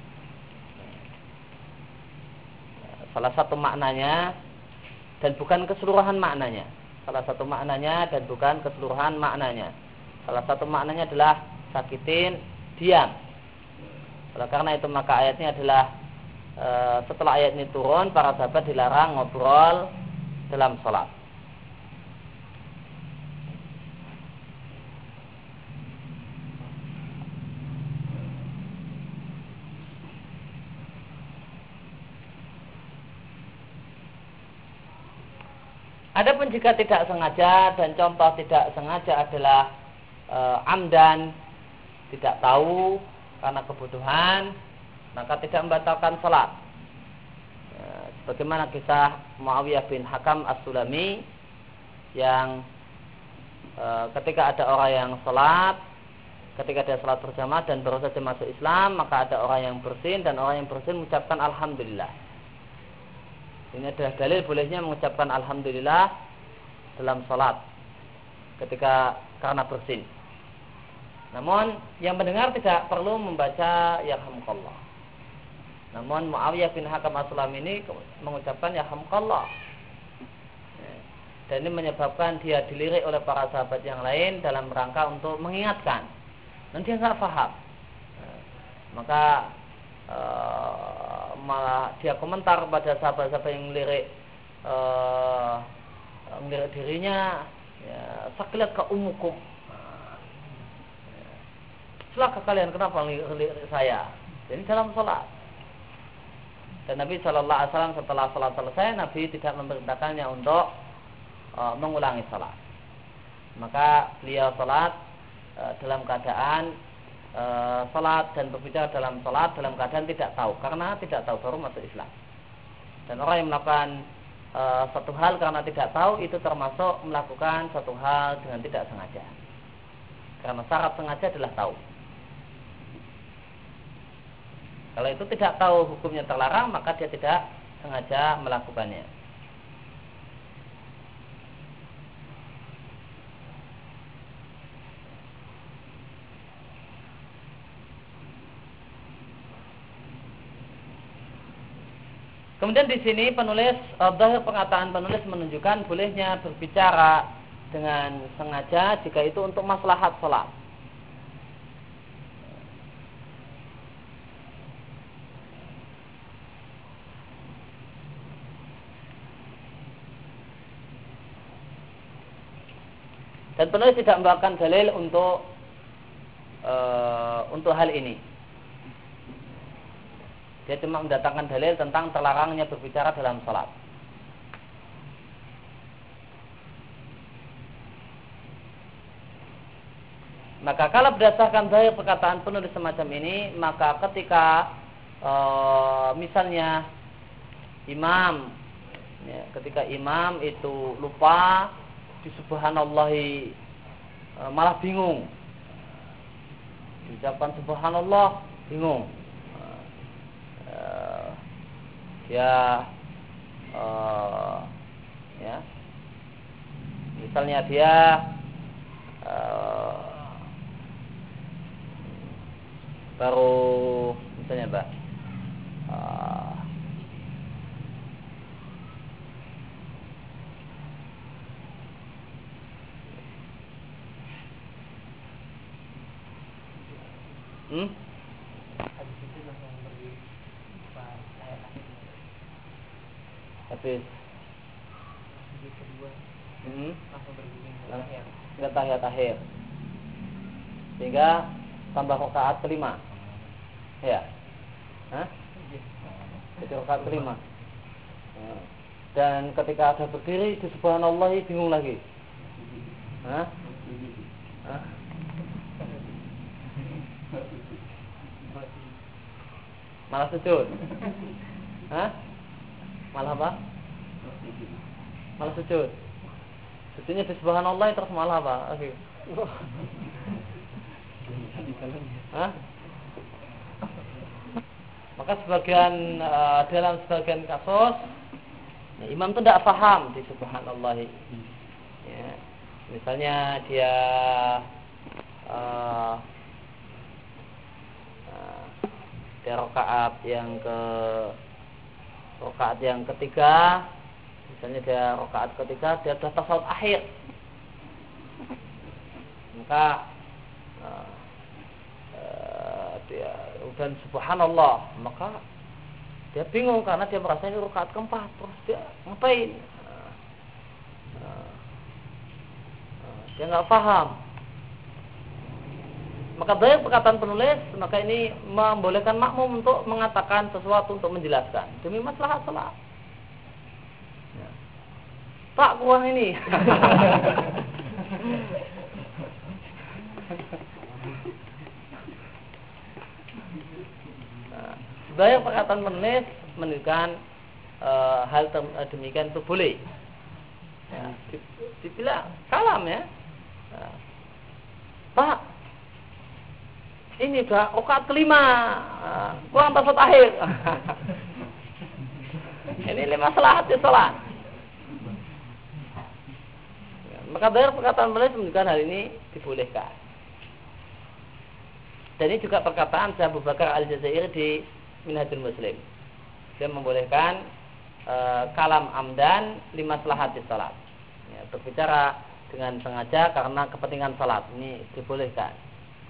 Salah satu maknanya dan bukan keseluruhan maknanya. Salah satu maknanya dan bukan keseluruhan maknanya. Salah satu maknanya adalah sakitin, diam. Oleh karena itu maka ayatnya adalah setelah ayat ini turun, para sahabat dilarang ngobrol dalam sholat. Adapun jika tidak sengaja, dan contoh tidak sengaja adalah e, amdan, tidak tahu karena kebutuhan, maka tidak membatalkan salat. Sebagaimana kisah Muawiyah bin Hakam As-Sulami yang e, ketika ada orang yang salat, ketika dia salat berjamaah dan baru saja masuk Islam, maka ada orang yang bersin dan orang yang bersin mengucapkan alhamdulillah. Ini adalah dalil bolehnya mengucapkan alhamdulillah dalam salat ketika karena bersin. Namun yang mendengar tidak perlu membaca yarhamukallah. Namun Muawiyah bin Hakam As-Sulami ini mengucapkan yarhamukallah. Dan ini menyebabkan dia dilirik oleh para sahabat yang lain dalam rangka untuk mengingatkan. Dan dia nggak paham. Maka e, malah dia komentar kepada sahabat-sahabat yang melirik e, melirik dirinya, ya, sakilat ka umukum. Celaka kalian, kenapa melirik saya? Jadi dalam sholat. Dan Nabi Shallallahu Alaihi Wasallam setelah sholat selesai, Nabi tidak memerintahkannya untuk uh, mengulangi sholat. Maka beliau sholat uh, dalam keadaan e, salat dan berbicara dalam salat dalam keadaan tidak tahu, karena tidak tahu baru masuk Islam. Dan orang yang melakukan e, satu hal karena tidak tahu itu termasuk melakukan satu hal dengan tidak sengaja. Karena syarat sengaja adalah tahu. Kalau itu tidak tahu hukumnya terlarang, maka dia tidak sengaja melakukannya. Kemudian di sini penulis, zahir perkataan penulis menunjukkan bolehnya berbicara dengan sengaja jika itu untuk maslahat salat. Dan penulis tidak membawakan dalil untuk uh, untuk hal ini. Dia cuma mendatangkan dalil tentang terlarangnya berbicara dalam salat. Maka kalau berdasarkan zahir perkataan penulis semacam ini, maka ketika uh, misalnya imam, ya, ketika imam itu lupa di subhanallahi e, malah bingung, diucapkan subhanallah bingung, e, dia e, ya misalnya dia e, baru misalnya mbak e, Hmm? Habis hmm? Nggak tahiyat akhir, sehingga tambah rakaat kelima, ya, Hah? Jadi rakaat kelima. Dan ketika ada berdiri di subhanallah bingung lagi, Hah? Hah? Malah sujud. Hah? Malah apa? Malah sujud. Sujudnya di subhanallah terus malah apa? Oke. Hah? Maka sebagian uh, dalam sebagian kasus ya, imam itu tidak paham di subhanallah. Ya. Misalnya dia uh, Dia rakaat yang ke rakaat yang ketiga, misalnya dia rakaat ketiga, dia sudah tasawuf akhir, maka uh, uh, dia dan subhanallah, maka dia bingung karena dia merasa ini rakaat keempat, terus dia ngapain? Uh, uh, uh, dia nggak paham. Maka dari perkataan penulis, maka ini membolehkan makmum untuk mengatakan sesuatu untuk menjelaskan demi maslahat salat. Ya. Pak, kurang ini. Nah, dari perkataan penulis menunjukkan e, hal tem- demikian itu boleh. Ya, dibilang kalam ya. Nah, Pak, ini udah rakaat kelima, kurang tasawuf akhir. Ini lima salat di salat. Maka dari perkataan penulis menunjukkan hal ini dibolehkan. Dan ini juga perkataan Syekh Abu Bakar Al-Jazairi di Minhajul Muslim. Dia membolehkan e, kalam amdan lima salat di salat. Ya, berbicara dengan sengaja karena kepentingan salat ini dibolehkan.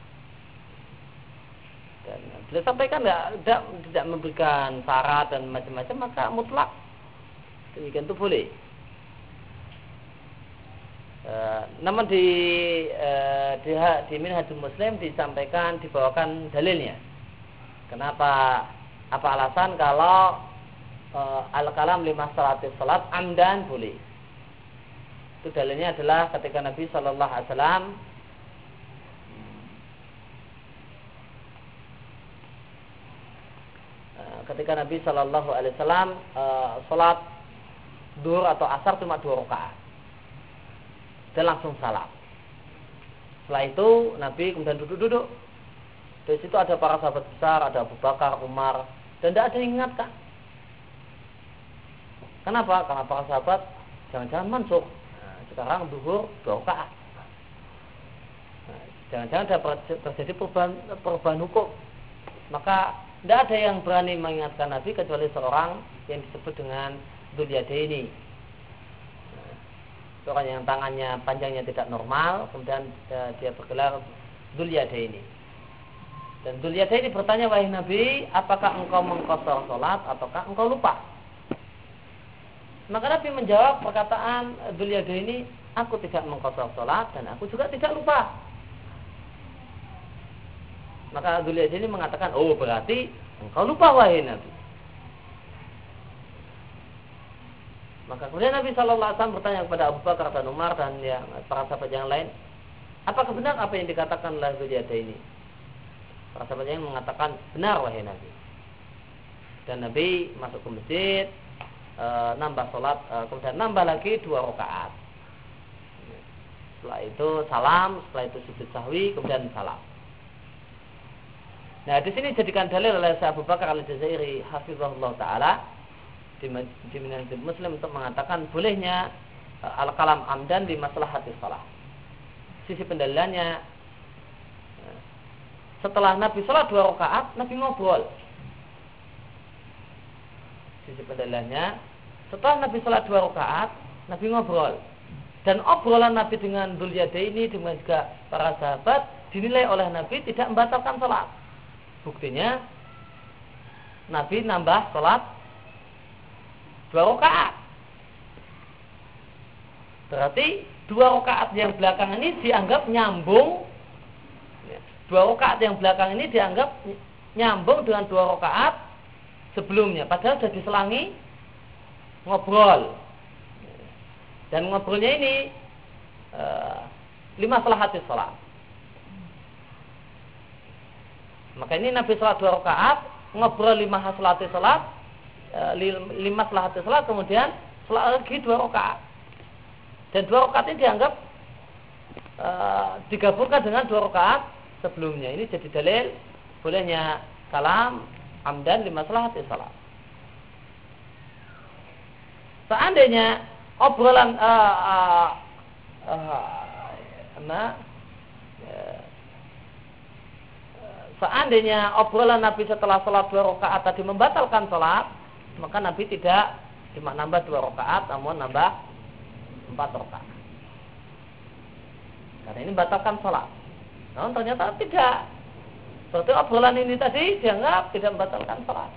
Dan beliau sampaikan tidak, tidak, tidak memberikan syarat dan macam-macam, maka mutlak demikian itu boleh. E, namun di e, di, di Minhajul Muslim disampaikan dibawakan dalilnya. Kenapa? Apa alasan kalau e, al-kalam lima salatis salat amdan boleh? Itu dalilnya adalah ketika Nabi Shallallahu Alaihi Wasallam ketika Nabi Shallallahu Alaihi Wasallam uh, sholat duhur atau asar cuma dua rakaat dan langsung salam. Setelah itu Nabi kemudian duduk-duduk. Di situ ada para sahabat besar, ada Abu Bakar, Umar, dan tidak ada yang mengingatkan. Kenapa? Karena para sahabat jangan-jangan mansukh. Nah, sekarang duhur dua rakaat. Nah, jangan-jangan ada terjadi perubahan, perubahan hukum. Maka tidak ada yang berani mengingatkan Nabi kecuali seorang yang disebut dengan Dzul Yadaini. Nah, seorang yang tangannya panjangnya tidak normal, kemudian dia bergelar Dzul Yadaini. Dan Dzul Yadaini bertanya, wahai Nabi, apakah engkau mengqashar salat ataukah engkau lupa? Maka Nabi menjawab perkataan Dzul Yadaini, aku tidak mengqashar salat dan aku juga tidak lupa. Maka Dzul Yadaini mengatakan, oh berarti engkau lupa wahai Nabi. Maka kemudian Nabi Shallallahu Alaihi Wasallam bertanya kepada Abu Bakar dan Umar dan yang para sahabat yang lain, apakah benar apa yang dikatakan oleh Dzul Yadaini? Para sahabat yang mengatakan benar wahai Nabi. Dan Nabi masuk ke masjid, e, nambah sholat, e, kemudian nambah lagi dua rakaat. Setelah itu salam, setelah itu sujud sahwi, kemudian salam. Nah, di sini jadikan dalil oleh Abu Bakar Al-Jazairi hafizahullah taala di di Minhajul Muslim untuk mengatakan bolehnya e, al-kalam amdan di maslahatis shalah. Sisi pendalilannya, setelah Nabi sholat dua rakaat, Nabi ngobrol. Sisi pendalilannya, setelah Nabi sholat dua rakaat, Nabi ngobrol. Dan obrolan Nabi dengan Dzul Yadaini dengan juga para sahabat dinilai oleh Nabi tidak membatalkan sholat. Buktinya, Nabi nambah sholat dua rakaat. Berarti dua rakaat yang belakang ini dianggap nyambung. Dua rakaat yang belakang ini dianggap nyambung dengan dua rakaat sebelumnya. Padahal sudah diselangi ngobrol. Dan ngobrolnya ini e, lima salahatis sholat. Maka ini Nabi sholat dua rakaat, ngobrol lima salahatis sholat, e, lima salahatis sholat, kemudian sholat lagi dua rakaat. Dan dua rakaat ini dianggap e, digabungkan dengan dua rakaat sebelumnya. Ini jadi dalil bolehnya kalam amdan li maslahatis salat. Seandainya obrolan uh, uh, uh, nah, uh, seandainya obrolan Nabi setelah salat dua rakaat tadi membatalkan salat, maka Nabi tidak cuma nambah dua rakaat namun nambah empat rakaat. Karena ini membatalkan salat. Namun ternyata tidak. Berarti obrolan ini tadi dianggap tidak membatalkan sholat.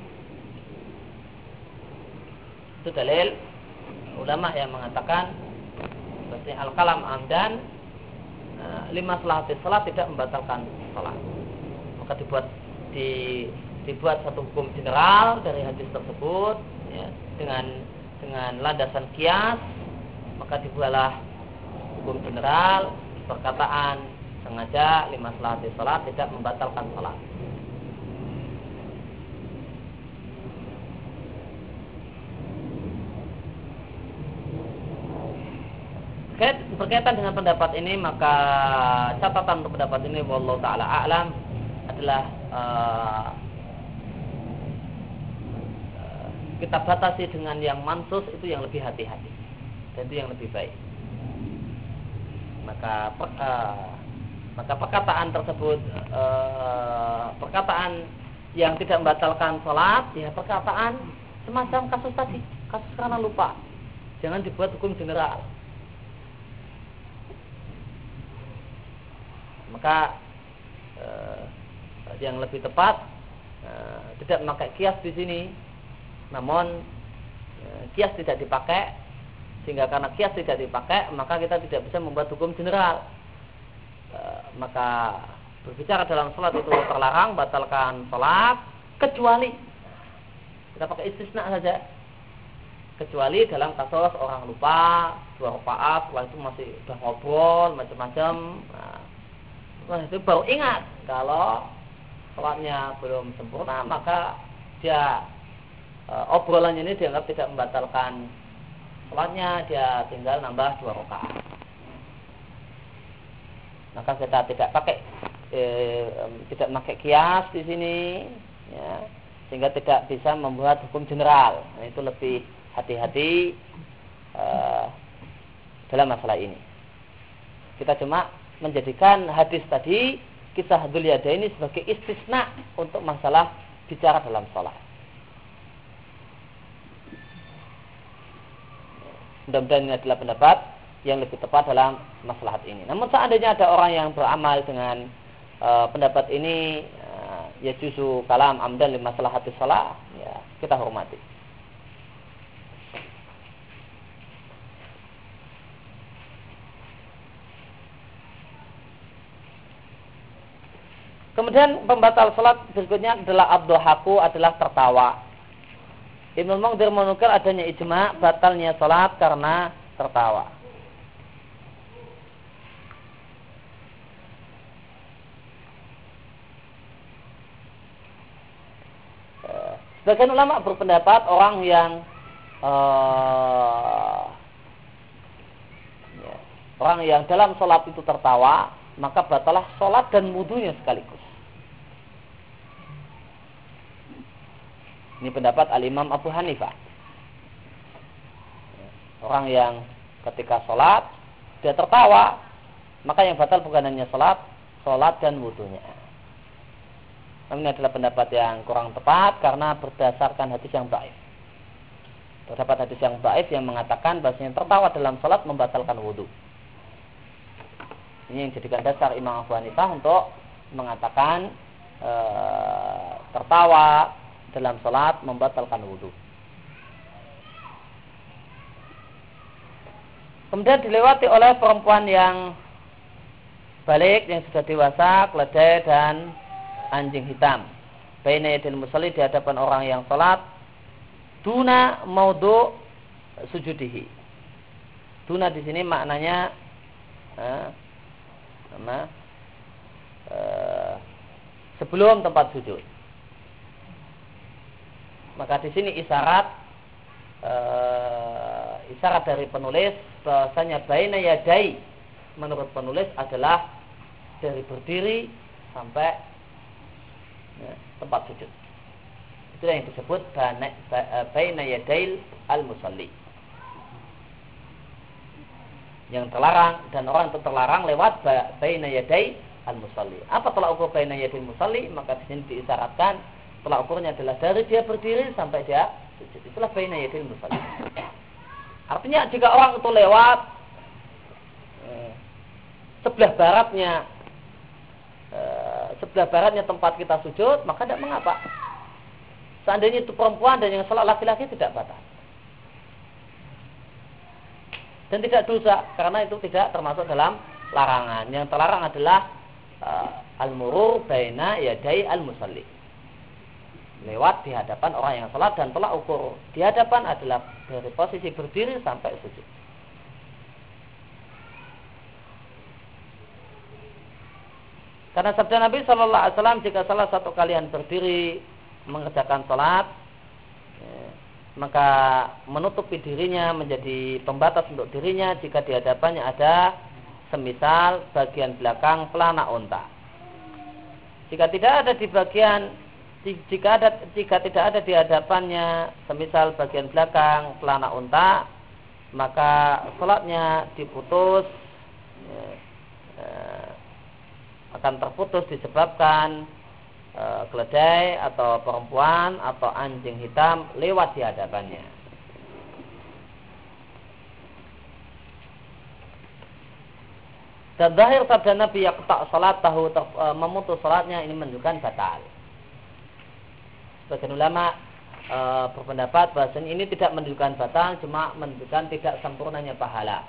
Itu dalil ulama yang mengatakan bahwa al-kalam amdan lima salahatis sholat tidak membatalkan sholat. Maka dibuat di, dibuat satu hukum general dari hadis tersebut ya, dengan dengan landasan kias. Maka dibuatlah hukum general perkataan sengaja lima salahatis salat tidak membatalkan salat. Berkaitan dengan pendapat ini, maka catatan untuk pendapat ini wallahu taala a'lam adalah uh, uh, kita batasi dengan yang mansus itu yang lebih hati-hati dan itu yang lebih baik. Maka uh, maka perkataan tersebut e, perkataan yang tidak membatalkan sholat, ya perkataan semacam kasus tadi, kasus karena lupa. Jangan dibuat hukum general. Maka e, yang lebih tepat e, tidak memakai kias di sini, namun e, kias tidak dipakai, sehingga karena kias tidak dipakai, maka kita tidak bisa membuat hukum general. E, maka berbicara dalam sholat itu terlarang, batalkan sholat, kecuali kita pakai istisna saja, kecuali dalam kasus orang lupa dua rakaat, setelah itu masih sudah ngobrol macam-macam, nah, itu baru ingat kalau sholatnya belum sempurna, maka dia e, obrolannya ini dianggap tidak membatalkan sholatnya, dia tinggal nambah dua rakaat. Maka kita tidak pakai e, tidak pakai kias di sini, ya, sehingga tidak bisa membuat hukum general. Nah, itu lebih hati-hati e, dalam masalah ini. Kita cuma menjadikan hadis tadi, kisah Dzul Yadaini sebagai istisna untuk masalah bicara dalam sholat. Mudah-mudahan ini adalah pendapat yang lebih tepat dalam masalah ini. Namun seandainya ada orang yang beramal dengan e, pendapat ini, e, ya juzu kalam amdan li maslahati shalah, ya kita hormati. Kemudian pembatal salat berikutnya adalah ad-dhahaku, adalah tertawa. Ibnu Munzir menukil adanya ijma batalnya salat karena tertawa. Sebagian ulama berpendapat orang yang uh, ya, orang yang dalam salat itu tertawa, maka batalah salat dan wudunya sekaligus. Ini pendapat Al-Imam Abu Hanifah. Orang yang ketika sholat dia tertawa, maka yang batal bukan hanya sholat, sholat dan wudunya. Namun ini adalah pendapat yang kurang tepat karena berdasarkan hadis yang dhaif. Terdapat hadis yang dhaif yang mengatakan bahwasanya tertawa dalam sholat membatalkan wudu. Ini yang jadikan dasar Imam Abu Hanifah untuk mengatakan e, tertawa dalam sholat membatalkan wudu. Kemudian dilewati oleh perempuan yang balik, yang sudah dewasa, keledai dan anjing hitam. Baina yadil musalli, di hadapan orang yang sholat, duna maudhu sujudihi. Duna di sini maknanya eh, nama, eh, sebelum tempat sujud. Maka di sini isyarat e, isyarat dari penulis bahasanya baina yadai menurut penulis adalah dari berdiri sampai ya, tempat sujud. Itulah yang disebut baina yadail al-musalli. Yang terlarang, dan orang itu terlarang lewat baina yadai al-musalli. Apa tolak ukur baina yadail musalli? Maka di sini diisyaratkan tolak ukurnya adalah dari dia berdiri sampai dia sujud. Itulah baina yadil musalli. Artinya jika orang itu lewat eh, sebelah baratnya eh, sebelah baratnya tempat kita sujud, maka tidak mengapa. Seandainya itu perempuan dan yang sholat laki-laki tidak batal. Dan tidak dosa karena itu tidak termasuk dalam larangan. Yang terlarang adalah eh, al-murur baina yadai al-musalli. Lewat di hadapan orang yang salat, dan tolak ukur di hadapan adalah dari posisi berdiri sampai sujud. Karena sabda Nabi Shallallahu Alaihi Wasallam, jika salah satu kalian berdiri mengerjakan salat, ya, maka menutupi dirinya menjadi pembatas untuk dirinya jika di hadapannya ada semisal bagian belakang pelana unta. Jika tidak ada di bagian Jika ada, jika tidak ada di hadapannya semisal bagian belakang pelana unta, maka salatnya diputus, ya, eh, akan terputus disebabkan eh, keledai atau perempuan atau anjing hitam lewat di hadapannya. Dan zahir sabda Nabi yaqta' salat tahu memutus salatnya, ini menunjukkan batal. Sebagian ulama e, berpendapat bahasanya ini tidak menunjukkan batal, cuma menunjukkan tidak sempurnanya pahala.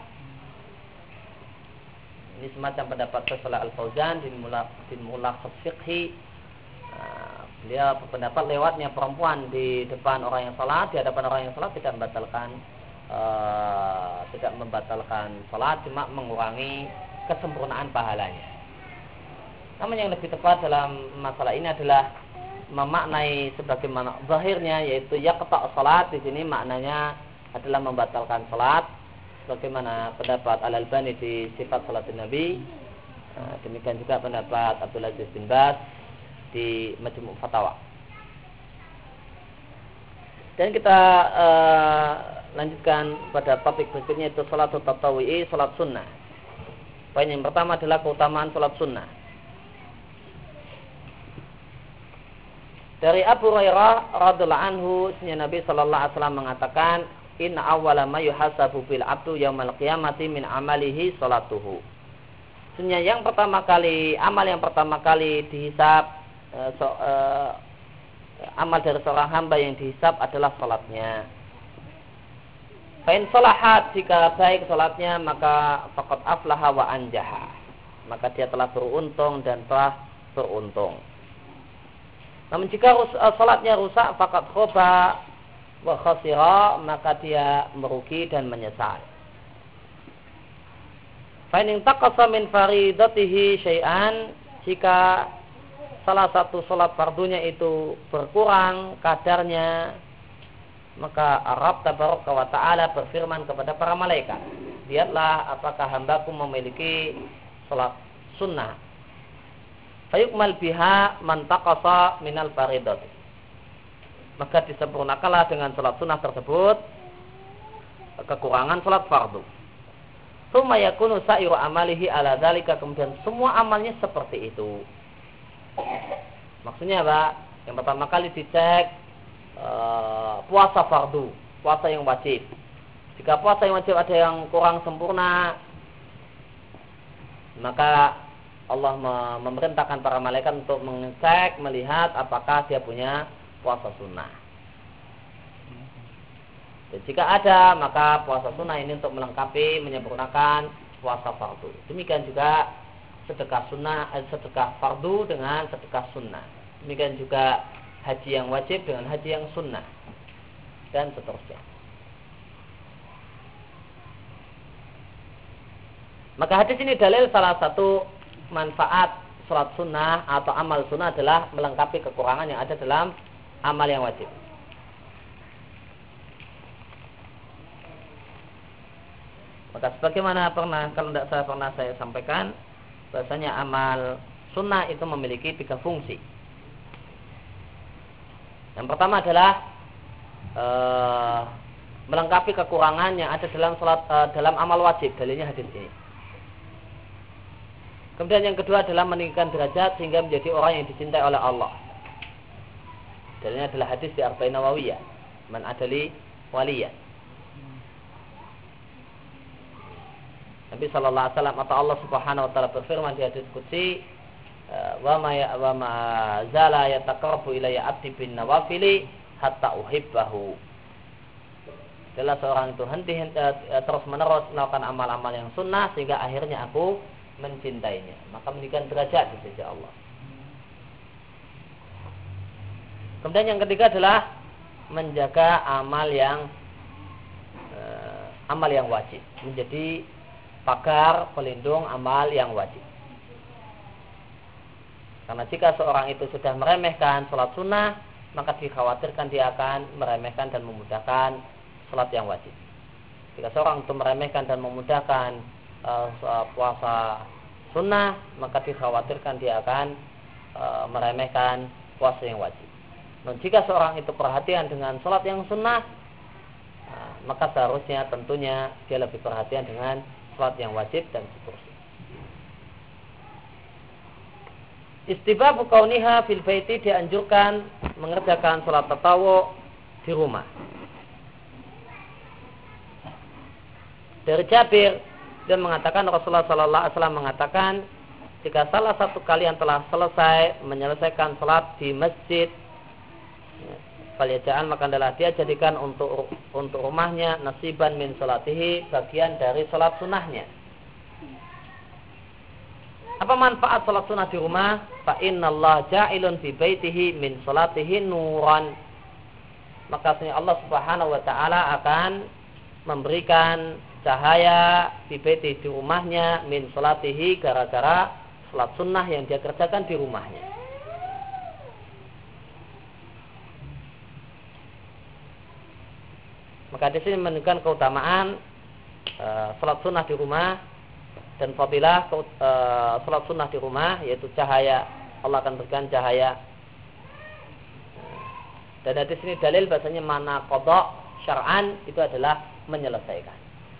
Ini semacam pendapat Salah Al-Fauzan di Mulakhas Fiqhi. E, beliau berpendapat lewatnya perempuan di depan orang yang salat, di hadapan orang yang salat tidak membatalkan e, tidak membatalkan salat, cuma mengurangi kesempurnaan pahalanya. Namun yang lebih tepat dalam masalah ini adalah memaknai sebagaimana zahirnya, yaitu yaqta' salat, di sini maknanya adalah membatalkan salat, sebagaimana pendapat Al-Albani di sifat salat Nabi. Demikian juga pendapat Abdul Aziz bin Baz di Majmu' Fatawa. Dan kita uh, lanjutkan pada topik berikutnya, yaitu salat tatawu'i, salat sunnah. Poin yang pertama adalah keutamaan salat sunnah. Dari Abu Hurairah radhiyallahu anhu, Nabi sallallahu alaihi wasallam mengatakan, inna awwala ma yuhasabu bil abdu yaumal qiyamati min amalihi salatuhu. Sebenarnya yang pertama kali, amal yang pertama kali dihisab, e, so, e, amal dari seorang hamba yang dihisab adalah salatnya. Fa in salahat, jika baik salatnya, maka faqad aflaha wa anjaha, maka dia telah beruntung dan telah beruntung. Namun jika salatnya rusak, faqad khoba wa khasira, maka dia merugi dan menyesal. Fa in taqasa min faridatihi syai'an, jika salah satu salat fardunya itu berkurang kadarnya, maka Rabb tabaraka wa ta'ala berfirman kepada para malaikat, lihatlah apakah hambaku memiliki salat sunnah. Fayukmal biha man taqasa minal faridati, maka disempurnakanlah dengan salat sunnah tersebut kekurangan salat fardu. Tsumma yakunu sa'iru amalihi ala dzalika, kemudian semua amalnya seperti itu. Maksudnya apa? Yang pertama kali dicek e, puasa fardu, puasa yang wajib. Jika puasa yang wajib ada yang kurang sempurna, maka Allah memerintahkan para malaikat untuk mengecek, melihat apakah dia punya puasa sunnah. Dan jika ada, maka puasa sunnah ini untuk melengkapi, menyempurnakan puasa fardu. Demikian juga sedekah sunnah, sedekah fardu dengan sedekah sunnah. Demikian juga haji yang wajib dengan haji yang sunnah, dan seterusnya. Maka hadis ini dalil salah satu manfaat salat sunnah atau amal sunnah adalah melengkapi kekurangan yang ada dalam amal yang wajib. Maka sebagaimana pernah, kalau tidak saya pernah saya sampaikan, bahasanya amal sunnah itu memiliki tiga fungsi. Yang pertama adalah e, melengkapi kekurangan yang ada dalam salat, e, dalam amal wajib. Dalilnya hadis ini. Kemudian yang kedua adalah meninggikan derajat sehingga menjadi orang yang dicintai oleh Allah. Dalilnya adalah hadis di Arba'in Nawawiyah, man adali waliyan. Nabi sallallahu alaihi wasallam atau Allah Subhanahu wa taala berfirman di hadis qudsi, wa ma ya wa ma zala yataqarrabu ilayya abdi bin nawafili hatta uhibbahu. Adalah seorang itu henti, henti terus menerus melakukan amal-amal yang sunnah sehingga akhirnya aku mencintainya, maka meninggikan derajat di sisi Allah. Kemudian yang ketiga adalah menjaga amal yang eh, amal yang wajib, menjadi pagar pelindung amal yang wajib. Karena jika seorang itu sudah meremehkan salat sunnah, maka dikhawatirkan dia akan meremehkan dan memudahkan salat yang wajib. Jika seorang itu meremehkan dan memudahkan Uh, puasa sunnah, maka dikhawatirkan dia akan uh, meremehkan puasa yang wajib. Dan jika seorang itu perhatian dengan salat yang sunnah, uh, maka seharusnya tentunya dia lebih perhatian dengan salat yang wajib dan seterusnya. Istibabu kauniha fil baiti, dianjurkan mengerjakan salat tatawu di rumah. Dari Jabir, dan mengatakan Rasulullah sallallahu alaihi wasallam mengatakan, jika salah satu kalian telah selesai menyelesaikan salat di masjid, falyaj'al, maka adalah dia jadikan untuk untuk rumahnya nasiban min salatihi, bagian dari salat sunnahnya. Apa manfaat salat sunnah di rumah? Fa innallaha ja'ilun fi baitihi min salatihi nuran. Maka Allah Subhanahu wa taala akan memberikan cahaya di baiti, di rumahnya, min salatihi, gara-gara salat sunnah yang dia kerjakan di rumahnya. Maka di sini menunjukkan keutamaan uh, salat sunnah di rumah dan fadilah uh, salat sunnah di rumah, yaitu cahaya, Allah akan berikan cahaya. Dan di sini dalil bahasanya mana qada syar'an itu adalah menyelesaikan.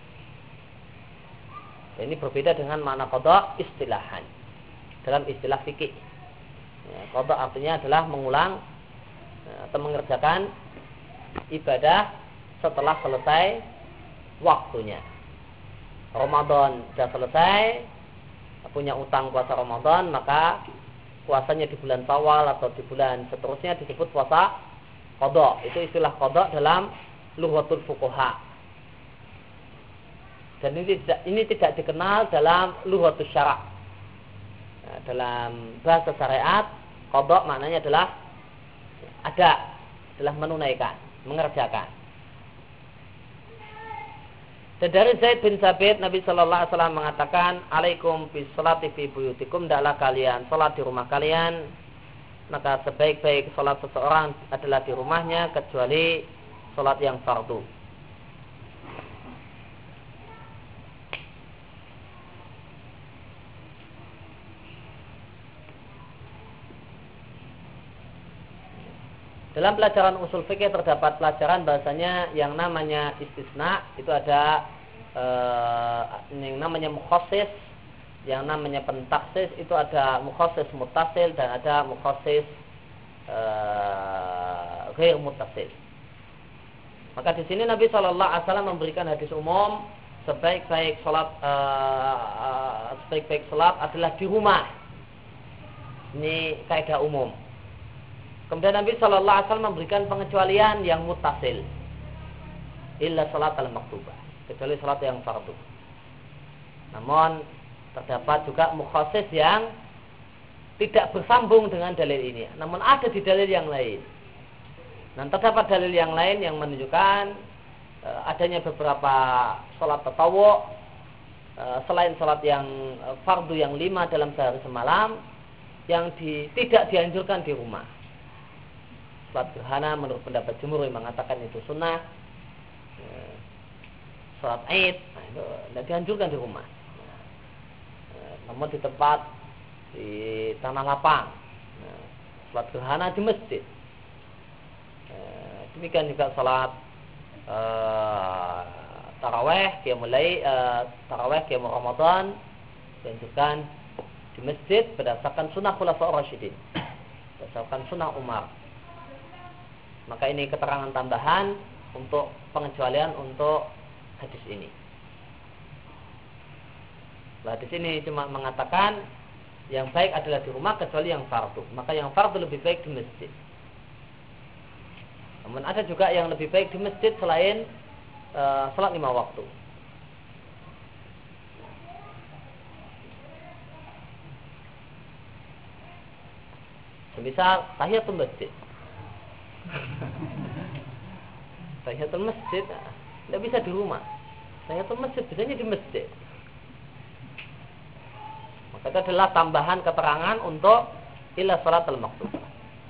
Dan ini berbeda dengan mana qada istilahan dalam istilah fikih. Ya, qada artinya adalah mengulang atau mengerjakan ibadah setelah selesai waktunya. Ramadan sudah selesai, punya utang puasa Ramadan, maka puasanya di bulan Syawal atau di bulan seterusnya disebut puasa qada. Itu istilah qada dalam lughatul fuqaha. Dan ini tidak, ini tidak dikenal dalam lughatul syara'. Nah, dalam bahasa syariat, qada maknanya adalah ada, adalah menunaikan, mengerjakan. Dan dari Zaid bin Sabit, Nabi Shallallahu Alaihi Wasallam mengatakan, alaikum bis salati fi buyutikum, hendaklah kalian salat di rumah kalian. Maka sebaik-baik salat seseorang adalah di rumahnya, kecuali salat yang fardu. Dalam pelajaran usul fikih terdapat pelajaran bahasanya yang namanya istisna itu ada eh, yang namanya mukhassis, yang namanya pentaksis itu ada mukhassis muttasil dan ada mukhassis eh, ghair muttasil. Maka di sini Nabi Shallallahu Alaihi Wasallam memberikan hadis umum sebaik-baik salat eh, sebaik-baik salat adalah di rumah. Ini kaidah umum. Kemudian Nabi Shallallahu Alaihi Wasallam memberikan pengecualian yang muttasil, illa salat al-maktubah, kecuali salat yang fardu. Namun terdapat juga mukhassis yang tidak bersambung dengan dalil ini. Namun ada di dalil yang lain. Dan terdapat dalil yang lain yang menunjukkan e, adanya beberapa salat tatawwu e, selain salat yang e, fardu yang lima dalam sehari semalam yang di, tidak dianjurkan di rumah. Salat gerhana menurut pendapat jumhur yang mengatakan itu sunnah. Salat Id, nah itu tidak dianjurkan di rumah. Namun di tempat di tanah lapang. Salat gerhana di masjid. Demikian juga salat uh, taraweh, qiyamul lail, uh, taraweh qiyamul Ramadan dianjurkan di masjid berdasarkan sunnah khulafaur rasyidin. Berdasarkan sunnah Umar. Maka ini keterangan tambahan untuk pengecualian untuk hadis ini. Nah, hadis ini cuma mengatakan yang baik adalah di rumah kecuali yang fardu. Maka yang fardu lebih baik di masjid. Namun ada juga yang lebih baik di masjid selain uh, salat lima waktu. Semisal tahiyatul masjid. Tahiyatul masjid tidak bisa di rumah. Tahiyatul masjid bisanya di masjid. Maka itu adalah tambahan keterangan untuk illa salatul maktubah.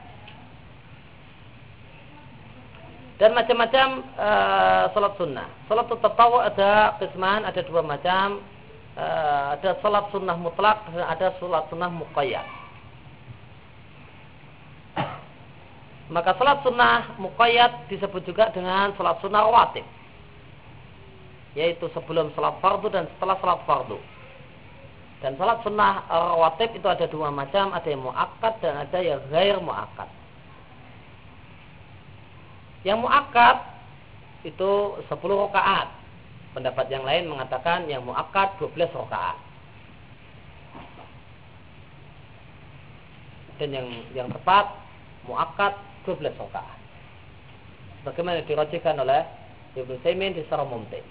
Dan macam-macam uh, salat sunnah. Salat tatawwu ada qisman, ada dua macam. Uh, ada salat sunnah mutlak dan ada salat sunnah muqayyad. Maka salat sunnah muqayyad disebut juga dengan salat sunnah rawatib, yaitu sebelum salat fardu dan setelah salat fardu. Dan salat sunnah rawatib itu ada dua macam, ada yang muakkad dan ada yang ghair muakkad. Yang muakkad itu sepuluh rakaat. Pendapat yang lain mengatakan yang muakkad dua belas rakaat. Dan yang yang tepat muakkad dua belas rakaat. Bagaimana dirajihkan oleh Ibnu Utsaimin di Syarah Mumti'.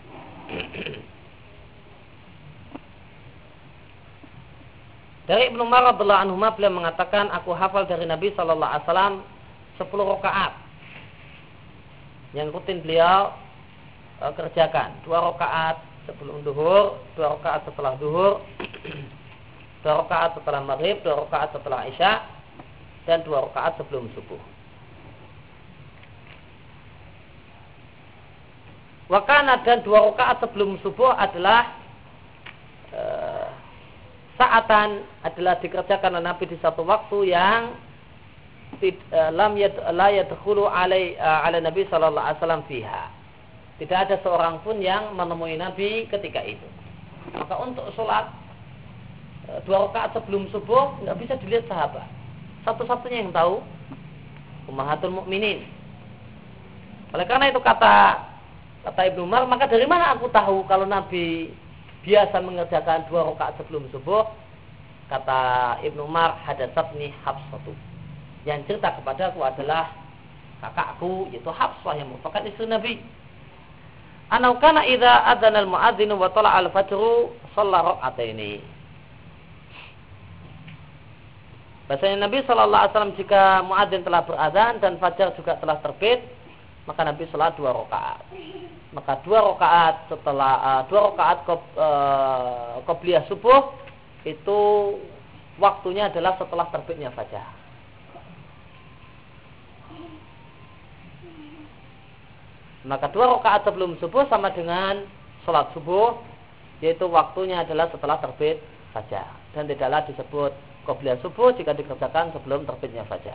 Dari Ibnu Umar radhiyallahu anhu beliau mengatakan, aku hafal dari Nabi sallallahu alaihi wasallam sepuluh rakaat yang rutin beliau e, kerjakan. Dua rakaat sebelum duhur, dua rakaat setelah duhur, dua rakaat setelah maghrib, dua rakaat setelah isya, dan dua rakaat sebelum subuh. Wakana dan dua rakaat sebelum subuh adalah uh, saatan adalah dikerjakan oleh Nabi di satu waktu yang uh, lam yad, la yadkhulu alai uh, ala Nabi sallallahu alaihi wasallam fiha. Tidak ada seorang pun yang menemui Nabi ketika itu. Maka untuk sholat uh, dua rakaat sebelum subuh nggak bisa dilihat sahabat. Satu-satunya yang tahu Ummahatul Mukminin. Oleh karena itu kata kata Ibnu Umar, maka dari mana aku tahu kalau Nabi biasa mengerjakan dua rakaat sebelum subuh? Kata Ibnu Umar, hadatsatni Hafsatu. Yang cerita kepadaku adalah kakakku yaitu Hafsah yang merupakan istri Nabi. Anau kana idza adzana al-muadzinu wa tala'a al-fajru shalla rak'ataini. Bahasanya Nabi Shallallahu Alaihi Wasallam jika muadzin telah berazan dan fajar juga telah terbit, maka Nabi sholat dua rakaat. Maka dua rakaat setelah uh, dua rakaat uh, qobliyah subuh itu waktunya adalah setelah terbitnya fajar. Maka dua rakaat sebelum subuh sama dengan sholat subuh, yaitu waktunya adalah setelah terbit fajar dan tidaklah disebut qobliyah subuh jika dikerjakan sebelum terbitnya fajar.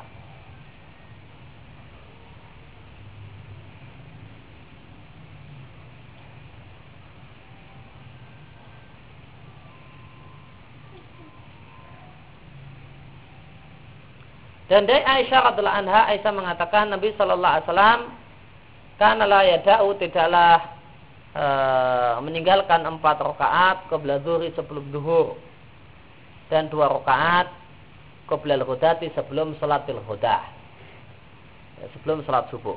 Dan dari Aisyah radhiyallahu anha, Aisyah mengatakan Nabi sallallahu alaihi wasallam kana la yada'u tidaklah e, meninggalkan empat rakaat qabla zuhri sebelum zuhur dan dua rakaat qabla al-ghadati sebelum salatil ghadah, ya, sebelum salat subuh.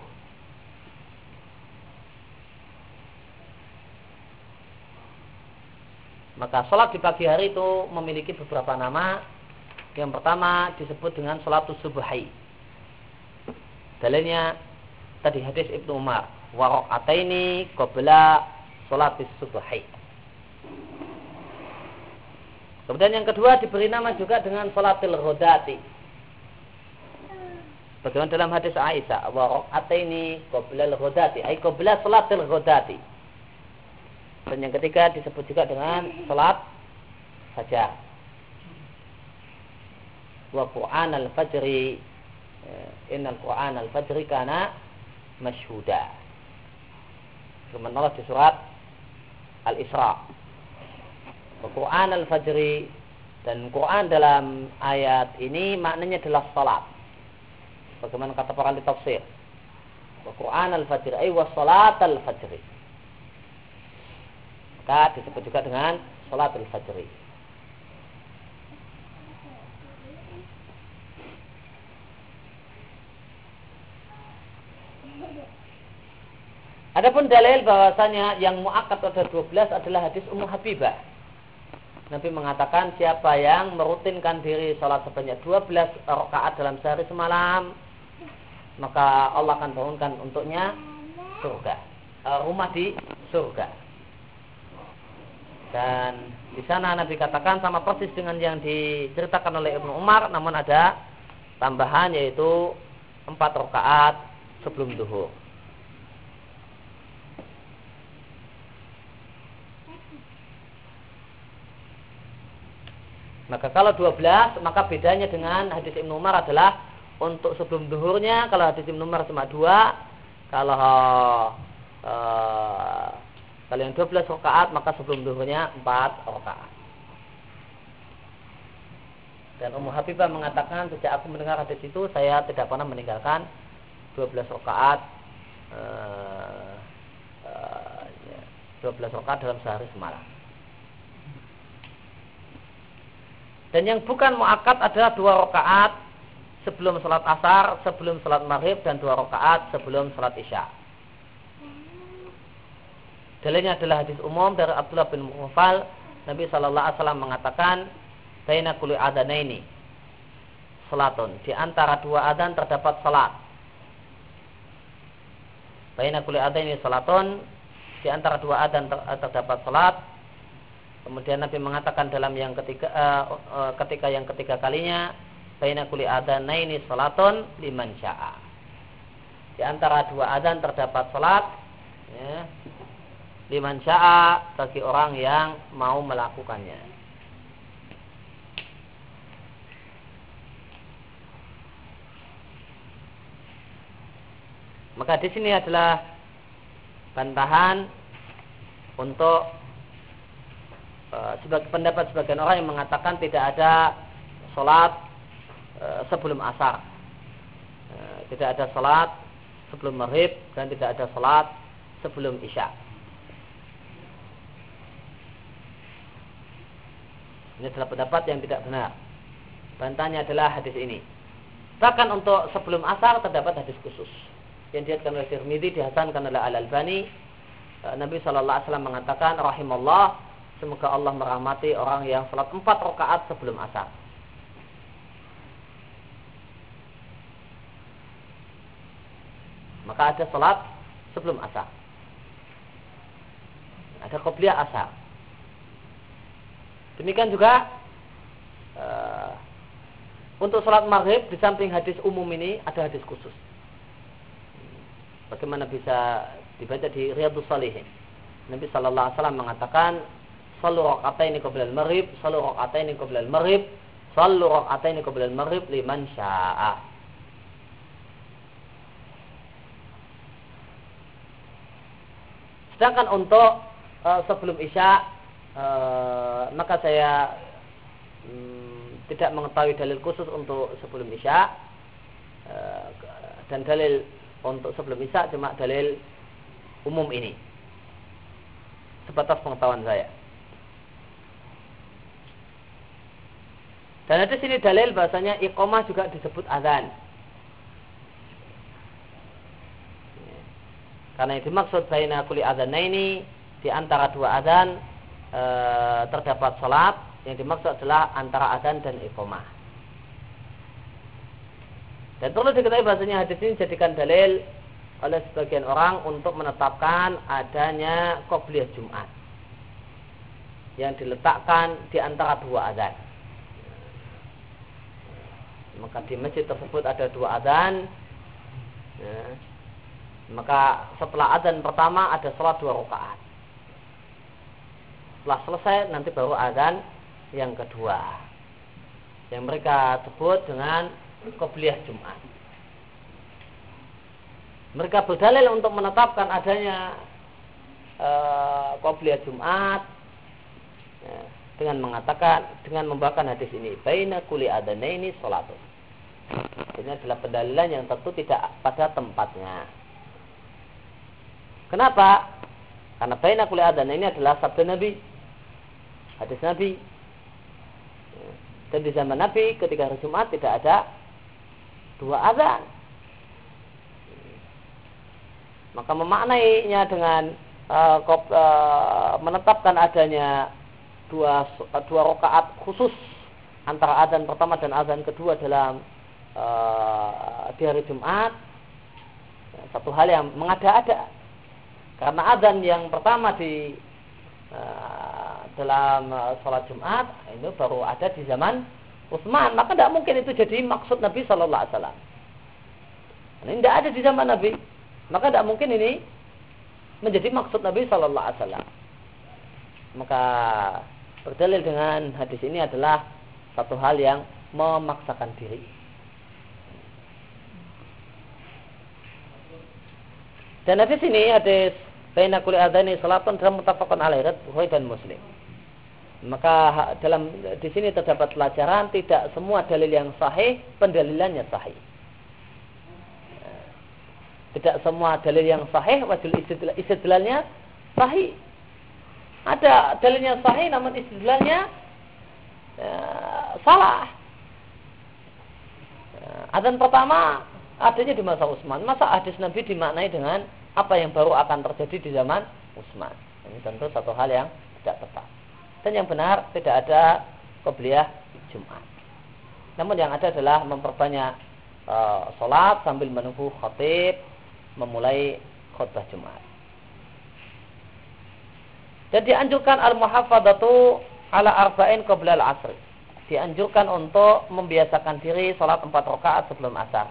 Maka salat di pagi hari itu memiliki beberapa nama. Yang pertama disebut dengan salatus subuhi. Dalilnya tadi hadis Ibnu Umar, wa raka'ataini qabla salatis subuhi. Kemudian yang kedua diberi nama juga dengan salatil ghadati. Bagaimana dalam hadis Aisyah, wa raka'ataini qabla al-ghadati, ay qabla salatil ghadati. Dan yang ketiga disebut juga dengan salat fajar. Wa Qur'an al-fajri, innal Qur'an al-fajri kana masyhuda. Firman Allah di surat Al-Isra. Wa Qur'an al-fajri, dan Quran dalam ayat ini maknanya adalah salat. Bagaimana kata para ahli tafsir? Wa Qur'an al-fajri ay wa salat al-fajri. Maka disebut juga dengan salat al-fajri. Adapun dalil bahwasanya yang muakkad ada dua belas adalah hadis Ummu Habibah. Nabi mengatakan siapa yang merutinkan diri salat sebanyak dua belas rakaat dalam sehari semalam, maka Allah akan bangunkan untuknya surga, rumah di surga. Dan di sana Nabi katakan sama persis dengan yang diceritakan oleh Ibnu Umar, namun ada tambahan yaitu empat rakaat sebelum zuhur. Maka kalau dua belas, maka bedanya dengan hadis Ibnu Umar adalah untuk sebelum zuhurnya, kalau hadis Ibnu Umar cuma dua, kalau uh, kalau yang dua belas rakaat, maka sebelum zuhurnya empat rakaat. Dan Ummu Habibah mengatakan sejak aku mendengar hadis itu, saya tidak pernah meninggalkan dua belas rakaat uh, uh, dua belas rakaat dalam sehari semalam. Dan yang bukan muakkad adalah dua rakaat sebelum salat asar, sebelum salat maghrib, dan dua rakaat sebelum salat isya. Dalilnya adalah hadis umum dari Abdullah bin Mughaffal. Nabi Shallallahu Alaihi Wasallam mengatakan, baina kulli adanaini salatun, di antara dua adzan terdapat salat. Baina kulli adanaini salatun, di antara dua adzan ter, terdapat salat. Kemudian Nabi mengatakan dalam yang ketiga, uh, uh, ketika yang ketiga kalinya, baina kulli adzanaini salatun liman syaa. Di antara dua adzan terdapat salat, ya, liman syaa, bagi orang yang mau melakukannya. Maka di sini adalah bantahan untuk uh, sebagai pendapat sebagian orang yang mengatakan tidak ada sholat uh, sebelum asar, uh, tidak ada sholat sebelum maghrib, dan tidak ada sholat sebelum isya. Ini adalah pendapat yang tidak benar. Bantahannya adalah hadis ini. Bahkan untuk sebelum asar terdapat hadis khusus yang diriwayatkan oleh Tirmidzi, dihasankan oleh Al-Albani. Nabi shallallahu alaihi wasallam mengatakan, rahimallah, semoga Allah merahmati orang yang salat empat rakaat sebelum asar. Maka ada salat sebelum asar, ada qobliyah asar. Demikian juga uh, untuk salat maghrib, di samping hadis umum ini ada hadis khusus. Bagaimana bisa dibaca di Riyadhus Shalihin. Nabi sallallahu alaihi wasallam mengatakan, "Shallu rak'ataini qabla al-maghrib, shallu rak'ataini qabla al-maghrib, shallu rak'ataini qabla al-maghrib liman syaa'a." Sedangkan untuk uh, sebelum isya, uh, maka saya um, tidak mengetahui dalil khusus untuk sebelum isya, uh, dan dalil untuk sebelum isya cuma dalil umum ini, sebatas pengetahuan saya. Dan ada sini dalil bahasanya iqamah juga disebut azan. Karena yang dimaksud baina kulli adzanaini, di antara dua azan e, terdapat salat, yang dimaksud adalah antara azan dan iqamah. Dan perlu diketahui bahasanya hadis ini dijadikan dalil oleh sebagian orang untuk menetapkan adanya qobliyah Jumat yang diletakkan di antara dua azan. Maka di masjid tersebut ada dua azan, ya. Maka setelah azan pertama ada salat dua rakaat. Setelah selesai nanti baru azan yang kedua, yang mereka sebut dengan qobliyah Jumat. Mereka berdalil untuk menetapkan adanya uh, qobliyah Jumat, ya, dengan mengatakan, dengan membawakan hadis ini, baina kulli adzanaini shalatun. Ini adalah pendalilan yang tentu tidak pada tempatnya. Kenapa? Karena baina kulli adzanaini adalah sabda Nabi, hadis Nabi. Dan di zaman Nabi ketika hari Jumat tidak ada dua azan. Maka memaknainya dengan uh, kop, uh, menetapkan adanya dua dua rakaat khusus antara azan pertama dan azan kedua dalam uh, di hari Jumat, satu hal yang mengada-ada. Karena azan yang pertama di uh, dalam uh, sholat Jumat itu baru ada di zaman Utsman, maka tidak mungkin itu jadi maksud Nabi Shallallahu Alaihi Wasallam. Ini tidak ada di zaman Nabi, maka tidak mungkin ini menjadi maksud Nabi Shallallahu Alaihi Wasallam. Maka berdalil dengan hadis ini adalah satu hal yang memaksakan diri. Dan hadis ini hadis baina kulli adzani salatun dalam muttafaqun alaihi Bukhari dan Muslim. Maka dalam di sini terdapat pelajaran tidak semua dalil yang sahih pendalilannya sahih. Tidak semua dalil yang sahih wajib istidlalnya sahih. Ada dalilnya sahih namun istidlalnya ya, salah. Adzan pertama adanya di masa Utsman. Masa hadis Nabi dimaknai dengan apa yang baru akan terjadi di zaman Utsman. Ini tentu satu hal yang tidak tepat. Dan yang benar tidak ada qobliyah Jumat. Namun yang ada adalah memperbanyak uh, sholat sambil menunggu khatib memulai khutbah Jumat. Dan dianjurkan al-muhafadzatu ala arba'in qabla al-asr. Dianjurkan untuk membiasakan diri sholat empat rakaat sebelum asar.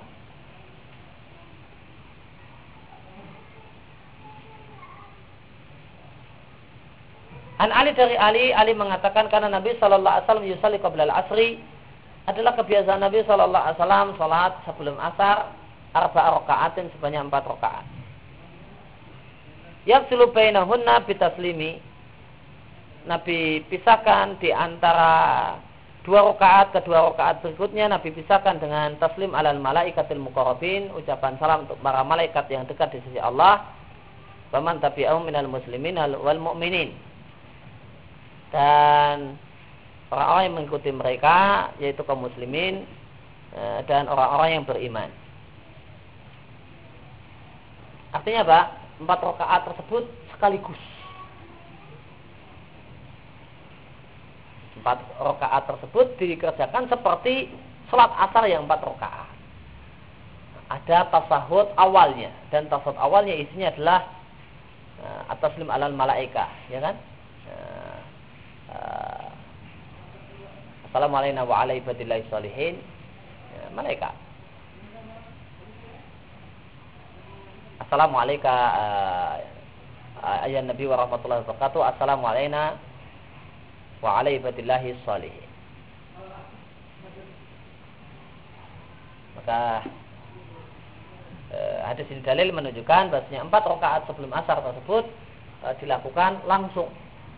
An Ali dari Ali, Ali mengatakan karena Nabi sallallahu alaihi wasallam yusalli qabla al-asri, adalah kebiasaan Nabi sallallahu alaihi wasallam salat sebelum asar arba'a raka'atin sebanyak empat rakaat. Yafsilu bainahunna bitaslimi. Nabi pisahkan di antara dua rakaat ke dua rakaat berikutnya Nabi pisahkan dengan taslim alal malaikatil muqarrabin, ucapan salam untuk para malaikat yang dekat di sisi Allah. Faman tabi'ahum minal muslimin wal mu'minin. Dan orang-orang yang mengikuti mereka yaitu kaum muslimin dan orang-orang yang beriman. Artinya apa? Empat rakaat tersebut sekaligus. Empat rakaat tersebut dikerjakan seperti salat asar yang empat rakaat. Ada tasahud awalnya, dan tasahud awalnya isinya adalah uh, at-taslim alal malaika, ya kan? Uh, uh, Assalamualaikum wa ala ibadillahi sholihin, ya, malaikat. Assalamualaikum uh, ayat Nabi wa rahmatullahi wa barakatuh. Assalamualaikum wa ala ibadillahi sholihin. Maka uh, hadis ini dalil menunjukkan bahwasanya empat rakaat sebelum asar tersebut uh, dilakukan langsung.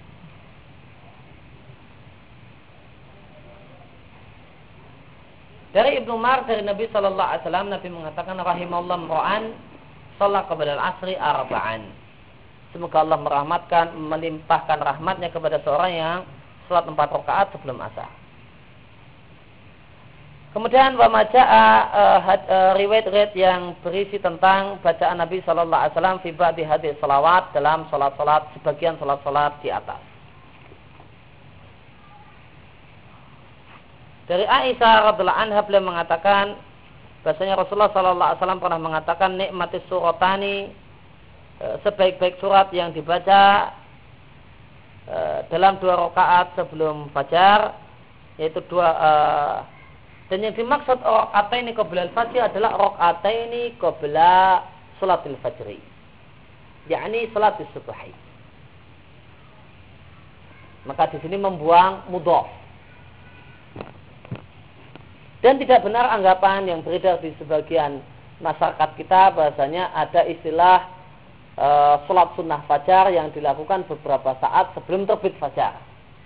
Dari Ibnu Umar dari Nabi sallallahu alaihi wasallam, Nabi mengatakan rahimallahu ra'an shalla qabla al-asri arba'an. Semoga Allah merahmatkan, melimpahkan rahmatnya kepada seorang yang salat empat rakaat sebelum asar. Kemudian wa maja'a uh, uh, riwayat-riwayat yang berisi tentang bacaan Nabi sallallahu alaihi wasallam fi ba'di hadis salawat dalam salat-salat sebagian salat-salat di atas. Dari Aisyah radhiyallahu anha beliau mengatakan bahasanya Rasulullah sallallahu alaihi wasallam pernah mengatakan nikmatis suratani, sebaik-baik surat yang dibaca dalam dua rakaat sebelum fajar, yaitu dua uh, dan yang dimaksud rakaataini qabla al-fajr adalah rakaataini qabla salatil fajri, yakni salat subuhi. Maka di sini membuang mudhaf. Dan tidak benar anggapan yang beredar di sebagian masyarakat kita bahasanya ada istilah e, sholat sunnah fajar yang dilakukan beberapa saat sebelum terbit fajar.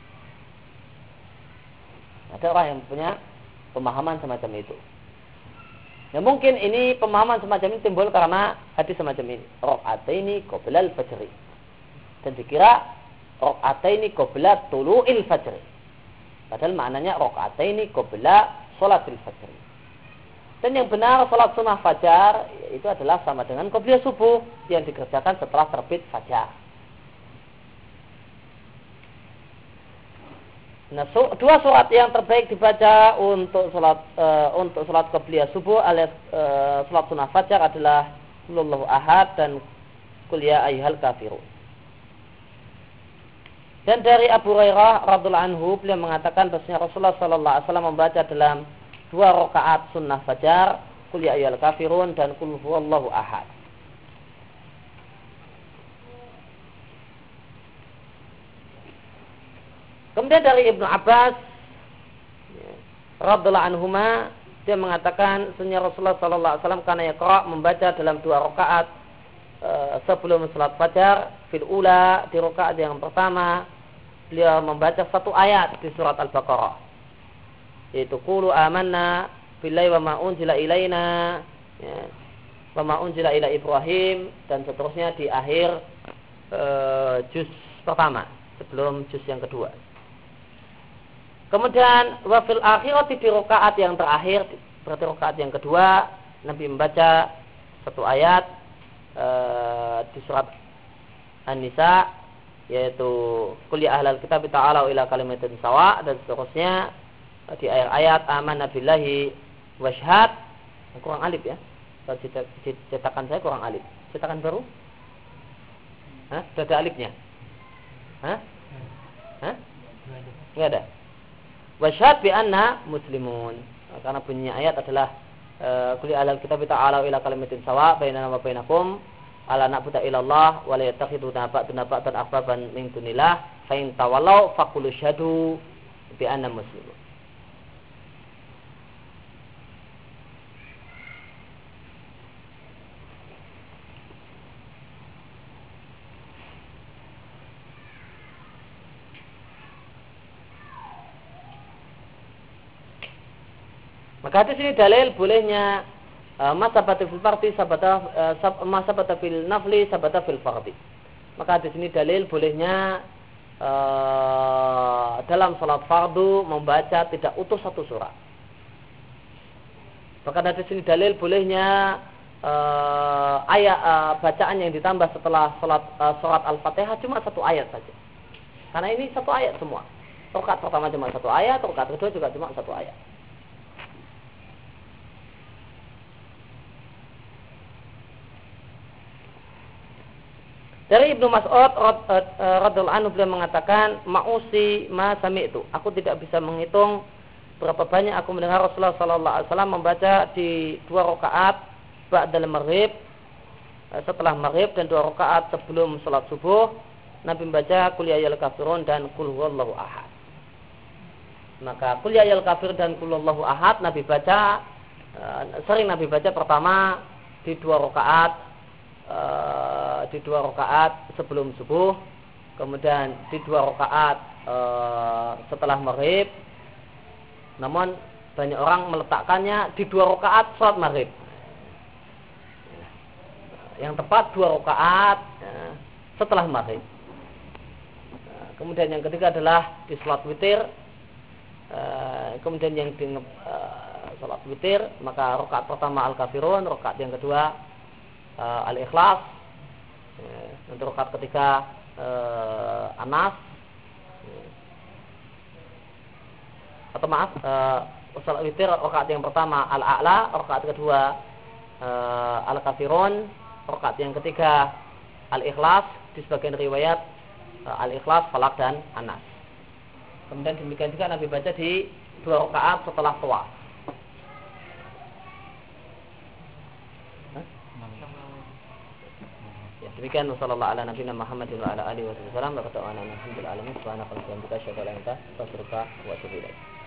Ada orang yang punya pemahaman semacam itu. Ya mungkin ini pemahaman semacam ini timbul karena hadis semacam ini. Rakaataini qabla al-fajri. Dan dikira rakaataini qabla tulu'il fajri. Padahal maknanya rakaataini qabla sholatil fajr. Dan yang benar sholat sunnah fajar itu adalah sama dengan qobliyah subuh yang dikerjakan setelah terbit fajar. Nah, su- dua surat yang terbaik dibaca untuk sholat uh, untuk sholat qobliyah subuh alias uh, sholat sunnah fajar adalah Qul huwallahu ahad dan Qul ya ayyuhal kafirun. Dan dari Abu Hurairah radhiyallahu anhu beliau mengatakan bahwasanya Rasulullah sallallahu alaihi wasallam membaca dalam dua rakaat sunnah fajar Qul ya ayyuhal kafirun dan Qul huwallahu ahad. Kemudian dari Ibnu Abbas radhiyallahu anhuma dia mengatakan sunnah Rasulullah sallallahu alaihi wasallam kana yaqra membaca dalam dua rakaat sebelum salat fajar fil ula, di rakaat yang pertama beliau membaca satu ayat di surat Al-Baqarah, yaitu qulu amanna billahi wa ma unzila ilaina, ya, wa ma unzila ila Ibrahim, dan seterusnya di akhir e, juz pertama sebelum juz yang kedua. Kemudian wa fil akhirati, di rakaat yang terakhir berarti rakaat yang kedua Nabi membaca satu ayat Uh, di surat An-Nisa, yaitu qul ya ahlal kitab ta'alu ila kalimatin sawa, dan seterusnya di ayat-ayat amanna billahi wasyhad. Kurang alif ya, cetakan saya kurang alif. Cetakan baru? Hah? Sudah ada alifnya? Hah? Hah? Enggak ada. Wasyhad bi anna muslimun, karena bunyinya ayat adalah Qul alal kitab ta'ala ila kalimatin sawa bainana wa bainakum alla na'budu illallah wa la yattakhidhu ba'duna ba'dan arbaban min dunillah fa in tawallaw faqul syahadu bi anna muslimun. Maka hadis ini dalil bolehnya uh, masabata fil fardi sabata uh, sab, masabata fil nafli sabata fil fardi. Maka hadis ini dalil bolehnya uh, dalam salat fardu membaca tidak utuh satu surat. Maka hadis ini dalil bolehnya uh, ayat uh, bacaan yang ditambah setelah salat uh, surat Al-Fatihah cuma satu ayat saja. Karena ini satu ayat semua. Rakaat pertama cuma satu ayat, rakaat kedua juga cuma satu ayat. Dari Ibnu Mas'ud radhiyallahu anhu beliau mengatakan, "Ma'usi ma sami'tu." Aku tidak bisa menghitung berapa banyak aku mendengar Rasulullah sallallahu alaihi wasallam membaca di dua rakaat ba'dal maghrib, setelah maghrib, dan dua rakaat sebelum salat subuh. Nabi membaca Qul ya ayyuhal kafirun dan Qul huwallahu ahad. Maka Qul ya ayyuhal kafirun dan Qul huwallahu ahad Nabi baca sering Nabi baca pertama di dua rakaat Uh, di dua rakaat sebelum subuh, kemudian di dua rakaat uh, setelah maghrib. Namun banyak orang meletakkannya di dua rakaat salat maghrib. Yang tepat dua rakaat uh, setelah maghrib. Uh, kemudian yang ketiga adalah di salat witir. Uh, kemudian yang di uh, salat witir, maka rakaat pertama Al-Kafirun, rakaat yang kedua Uh, Al-Ikhlas, uh, untuk rakaat ketiga uh, Anas, uh, atau maaf uh, salat witir rakaat yang pertama Al-A'la, rakaat kedua uh, Al-Kafirun, rakaat yang ketiga Al-Ikhlas, di sebagian riwayat uh, Al-Ikhlas, Falaq dan Anas. Kemudian demikian juga Nabi baca di dua rakaat setelah tawaf. Demikian wasallallahu ala nabiyina Muhammadin wa ala alihi wasallam wa qad ana alhamdulillah alamin subhanaka wa bihamdika asyhadu an la ilaha illa anta astaghfiruka wa atubu ilaik.